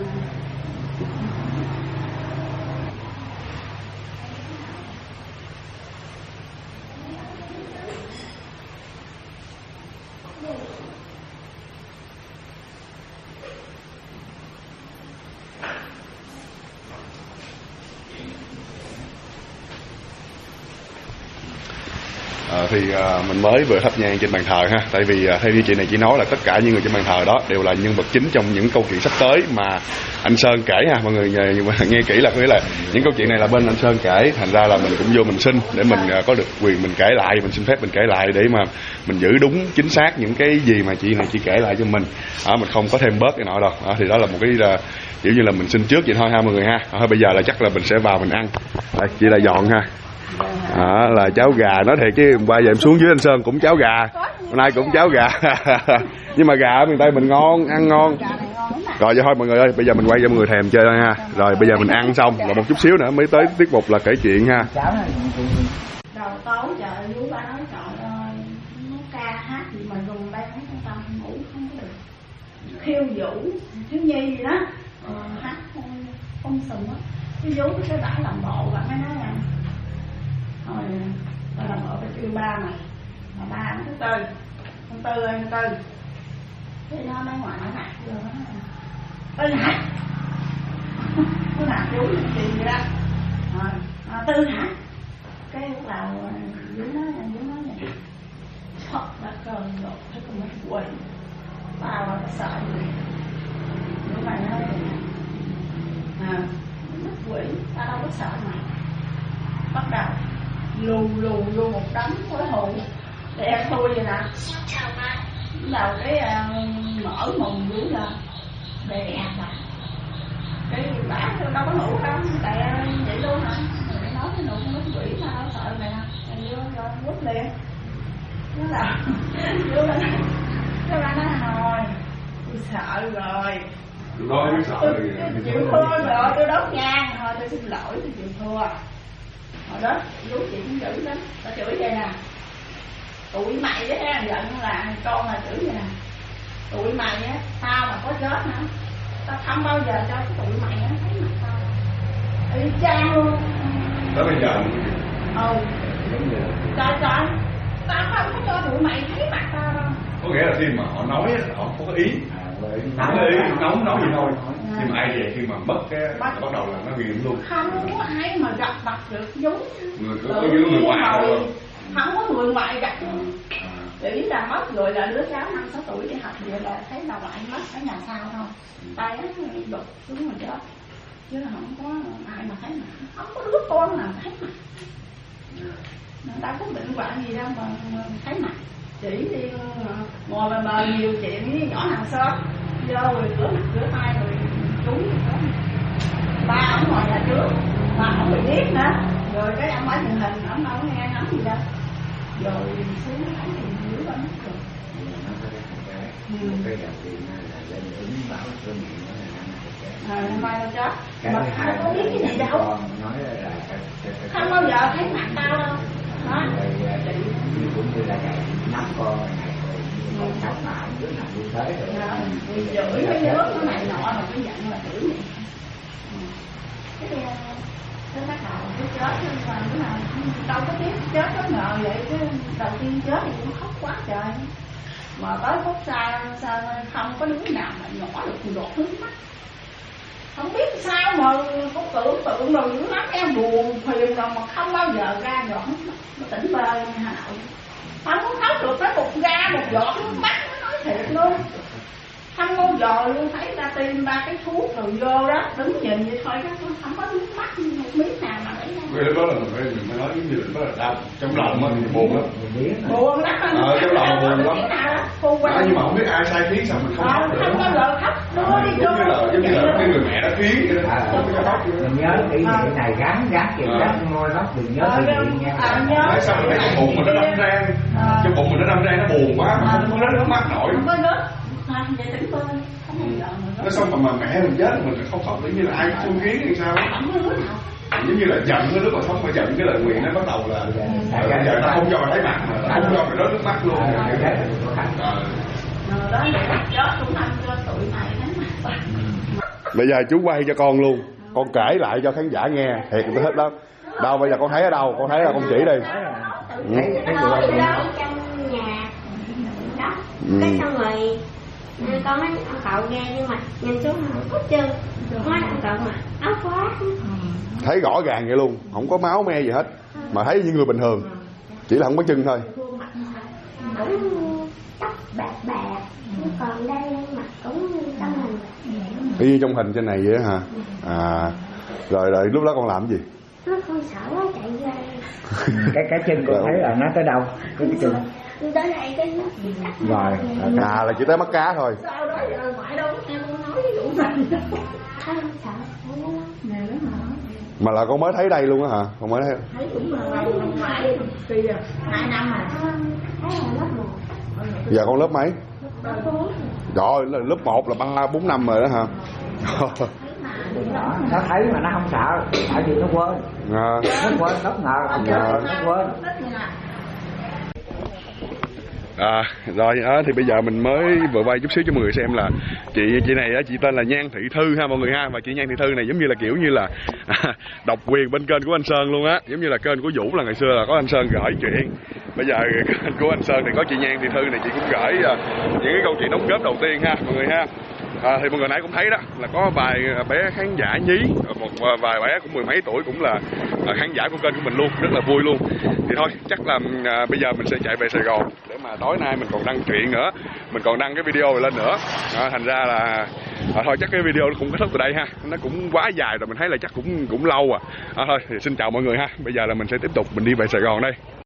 thì mình mới vừa thắp nhang trên bàn thờ ha, tại vì theo như chị này chị nói là tất cả những người trên bàn thờ đó đều là nhân vật chính trong những câu chuyện sắp tới mà anh Sơn kể ha mọi người, nhưng mà nghe kỹ là có nghĩa là những câu chuyện này là bên anh Sơn kể, thành ra là mình cũng vô mình xin để mình có được quyền mình kể lại, mình xin phép mình kể lại để mà mình giữ đúng chính xác những cái gì mà chị này chị kể lại cho mình, mình không có thêm bớt cái nọ đâu. Thì đó là một cái là kiểu như là mình xin trước vậy thôi ha mọi người ha. Bây giờ là chắc là mình sẽ vào mình ăn. Chị là dọn ha. Là cháo gà, nói thiệt chứ hôm qua giờ em xuống dưới anh Sơn cũng cháo gà, hôm nay cũng cháo gà nhưng mà gà ở miền Tây mình ngon, ăn ngon. Rồi vậy thôi mọi người ơi, bây giờ mình quay cho mọi người thèm chơi thôi ha. Rồi bây giờ mình ăn xong rồi một chút xíu nữa mới tới tiết mục là kể chuyện ha. Đầu tối trời vú ba nói trời ơi, nó ca hát gì mà dùng đây mấy con tâm ngủ không có được, khiêu vũ thiếu nhi gì đó, hát không sừng á, cái vú cái bả làm bộ và mới nói rằng thôi tao làm bộ phải kêu ba mày, mà ba nó thứ tư, con Tư ơi con Tư, thế nó nói ngoài nó nạt vô nó Tư hả, nó nạt vú gì vậy đó, Tư hả, cái lúc đầu vú nói vậy, thật là cơn rồi, thế còn mấy quỷ, tao là sợ gì, nếu mày nói vậy nè, mất quỷ, tao đâu có sợ mày, bắt đầu lù một đống khối hụ để em tôi vậy nè, đầu cái mở mồm vú lên đè mà cái bả đâu có ngủ đâu, đè vậy luôn hả, mày nói cái nụ con mất quỷ mà đâu sợ mày nè, mày vô rồi quất liền, nó là vô lên cái bà nói rồi tôi sợ rồi, tôi chịu thua rồi, tôi đốt nhang thôi, tôi xin lỗi, tôi chịu thua. Hồi đó vú chị cũng chửi lắm, ta chửi vậy nè, tụi mày với ha, giận là con là chửi vậy nè, tụi mày á, tao mà có chết hả, tao không bao giờ cho cái tụi mày á thấy mặt tao, y chang luôn. Tới bây giờ trời tao không có cho tụi mày thấy mặt tao đâu. Có nghĩa là khi mà họ nói họ không có ý, nói gì thôi, nhưng mà ai về khi mà mất cái bắt đầu là nó nghiện luôn. Không có ai mà gặp mặt được giống người ngoài rồi, không có người ngoài gặp. Để ý là mất rồi là đứa cháu 5-6 tuổi đi học vậy là thấy bà ngoại mất ở nhà sau thôi, tay nó đục xuống mà chết, chứ là không có ai mà thấy mặt, không có đứa con nào thấy mặt, đã có bệnh hoạn gì đâu mà thấy mặt. Chỉ đi ngồi mà bờ nhiều chuyện với nhỏ hàng xóm, vô rồi rửa mặt rửa tay rồi trúng đó. Ba ổng ngồi nhà trước mà ổng bị điếc nữa, rồi cái ông ở truyền hình ổng đâu có nghe ngóng gì đâu, rồi xuống ổng thì dưới ba mất rồi. Cái đầu tiên là lên ứng báo cơn nghiện nó là năm nay chết mà không có biết cái gì đâu, không bao giờ thấy mặt tao đâu đó. Cũng như là năm con này rồi sắp lại đứa nào như thế rồi chửi cái nước nó này nọ mà cái giận là chửi vậy. Cái bắt đầu cái chết mà đứa nào đâu có biết chết có ngờ vậy, cái đầu tiên chết thì cũng khóc quá trời, mà tới phút sau không có đứa nào mà nhỏ được giọt nước mắt, không biết sao mà có tưởng tượng rồi dữ lắm, em buồn phiền rồi mà không bao giờ ra giọt nước mắt, nó tỉnh bơ như Hà Nội, không có khóc được tới một giọt nước mắt, nó nói thiệt luôn, không bao giờ luôn thấy ra tiêm ba cái thuốc rồi vô đó đứng nhìn vậy thôi, không có nước mắt một miếng nào mà để ra. Lúc đó là mình phải nói cái gì đó là đau trong lòng mình buồn lắm, buồn lắm, trong lòng buồn lắm. Nhưng mà không biết ai sai khiến sao mình không khóc được, không bao giờ khóc, giống như là cái người mẹ đã khiến vậy đó. Mình nhớ kỷ niệm này gắn kịp gắn ngôi lóc, đừng nhớ kỷ niệm nha. Tại sao mình thấy cái bụng mình nó đâm rang, trong bụng mình nó đâm rang nó buồn quá mà không có nước mắt nổi. Không có nước, vậy tỉnh bơi, không bao giờ mà. Nó xong mà mẹ mình chết mình không khóc tự nhiên là ai cũng khiến hay sao? Không có nước nào. Giống như là giận cái lúc mà sống mà giận cái lời nguyện nó bắt đầu là giờ nó không cho mày thấy mặt mà nó không cho mày rớt nước mắt luôn. Đó là chết cũng ăn cho tụi mày thấy mặt. Bây giờ chú quay cho con luôn, con kể lại cho khán giả nghe, thiệt tôi thích lắm. Đâu bây giờ con thấy ở đâu? Con thấy là con chỉ đi. Trong nhà đó, cái xong rồi con nói ông cậu ghê, nhưng mà nhìn xuống không có chân, nói ông cậu mà áo quá, thấy rõ ràng vậy luôn, không có máu me gì hết, mà thấy như người bình thường, chỉ là không có chân thôi. Cũng tóc bạc, còn đây mặt cũng trong mình. Y trong hình trên này vậy hả? À, rồi lúc đó con làm cái gì? Con sợ nó chạy ra. Cái chân con thấy là nó tới đâu? Cái chân. Tới đây cái nó Rồi. À, là chỉ tới mắt cá thôi. Sau đó giờ ngoại đâu có nghe con nói ví dụ mình. không sợ. Nè đó hả? Mà là con mới thấy đây luôn á hả? Con mới thấy. Thấy cũng là ngoại kỳ à, 2 năm à. Thấy là lớp 1. Giờ con lớp mấy? Lớp 4. Trời, lớp 1 là 3-4 năm rồi đó hả? Đó, nó thấy mà nó không sợ, tại vì nó quên. À. Nó quên, bất ngờ, nó quên. À, rồi đó, thì bây giờ mình mới vừa quay chút xíu cho mọi người xem là chị này á, chị tên là Nhan Thị Thư ha mọi người ha, và chị Nhan Thị Thư này giống như là kiểu như là độc quyền bên kênh của anh Sơn luôn á, giống như là kênh của Vũ là ngày xưa là có anh Sơn gửi chuyện, bây giờ kênh của anh Sơn thì có chị Nhan Thị Thư này, chị cũng gửi những cái câu chuyện đóng góp đầu tiên ha mọi người ha. Thì mọi người nãy cũng thấy đó là có vài bé khán giả nhí, một vài bé cũng 10 mấy tuổi cũng là khán giả của kênh của mình luôn, rất là vui luôn. Thì thôi chắc là bây giờ mình sẽ chạy về Sài Gòn để mà tối nay mình còn đăng truyện nữa, mình còn đăng cái video này lên nữa. Thành ra là thôi chắc cái video nó cũng kết thúc từ đây ha, nó cũng quá dài rồi, mình thấy là chắc cũng lâu thôi thì xin chào mọi người ha, bây giờ là mình sẽ tiếp tục mình đi về Sài Gòn đây.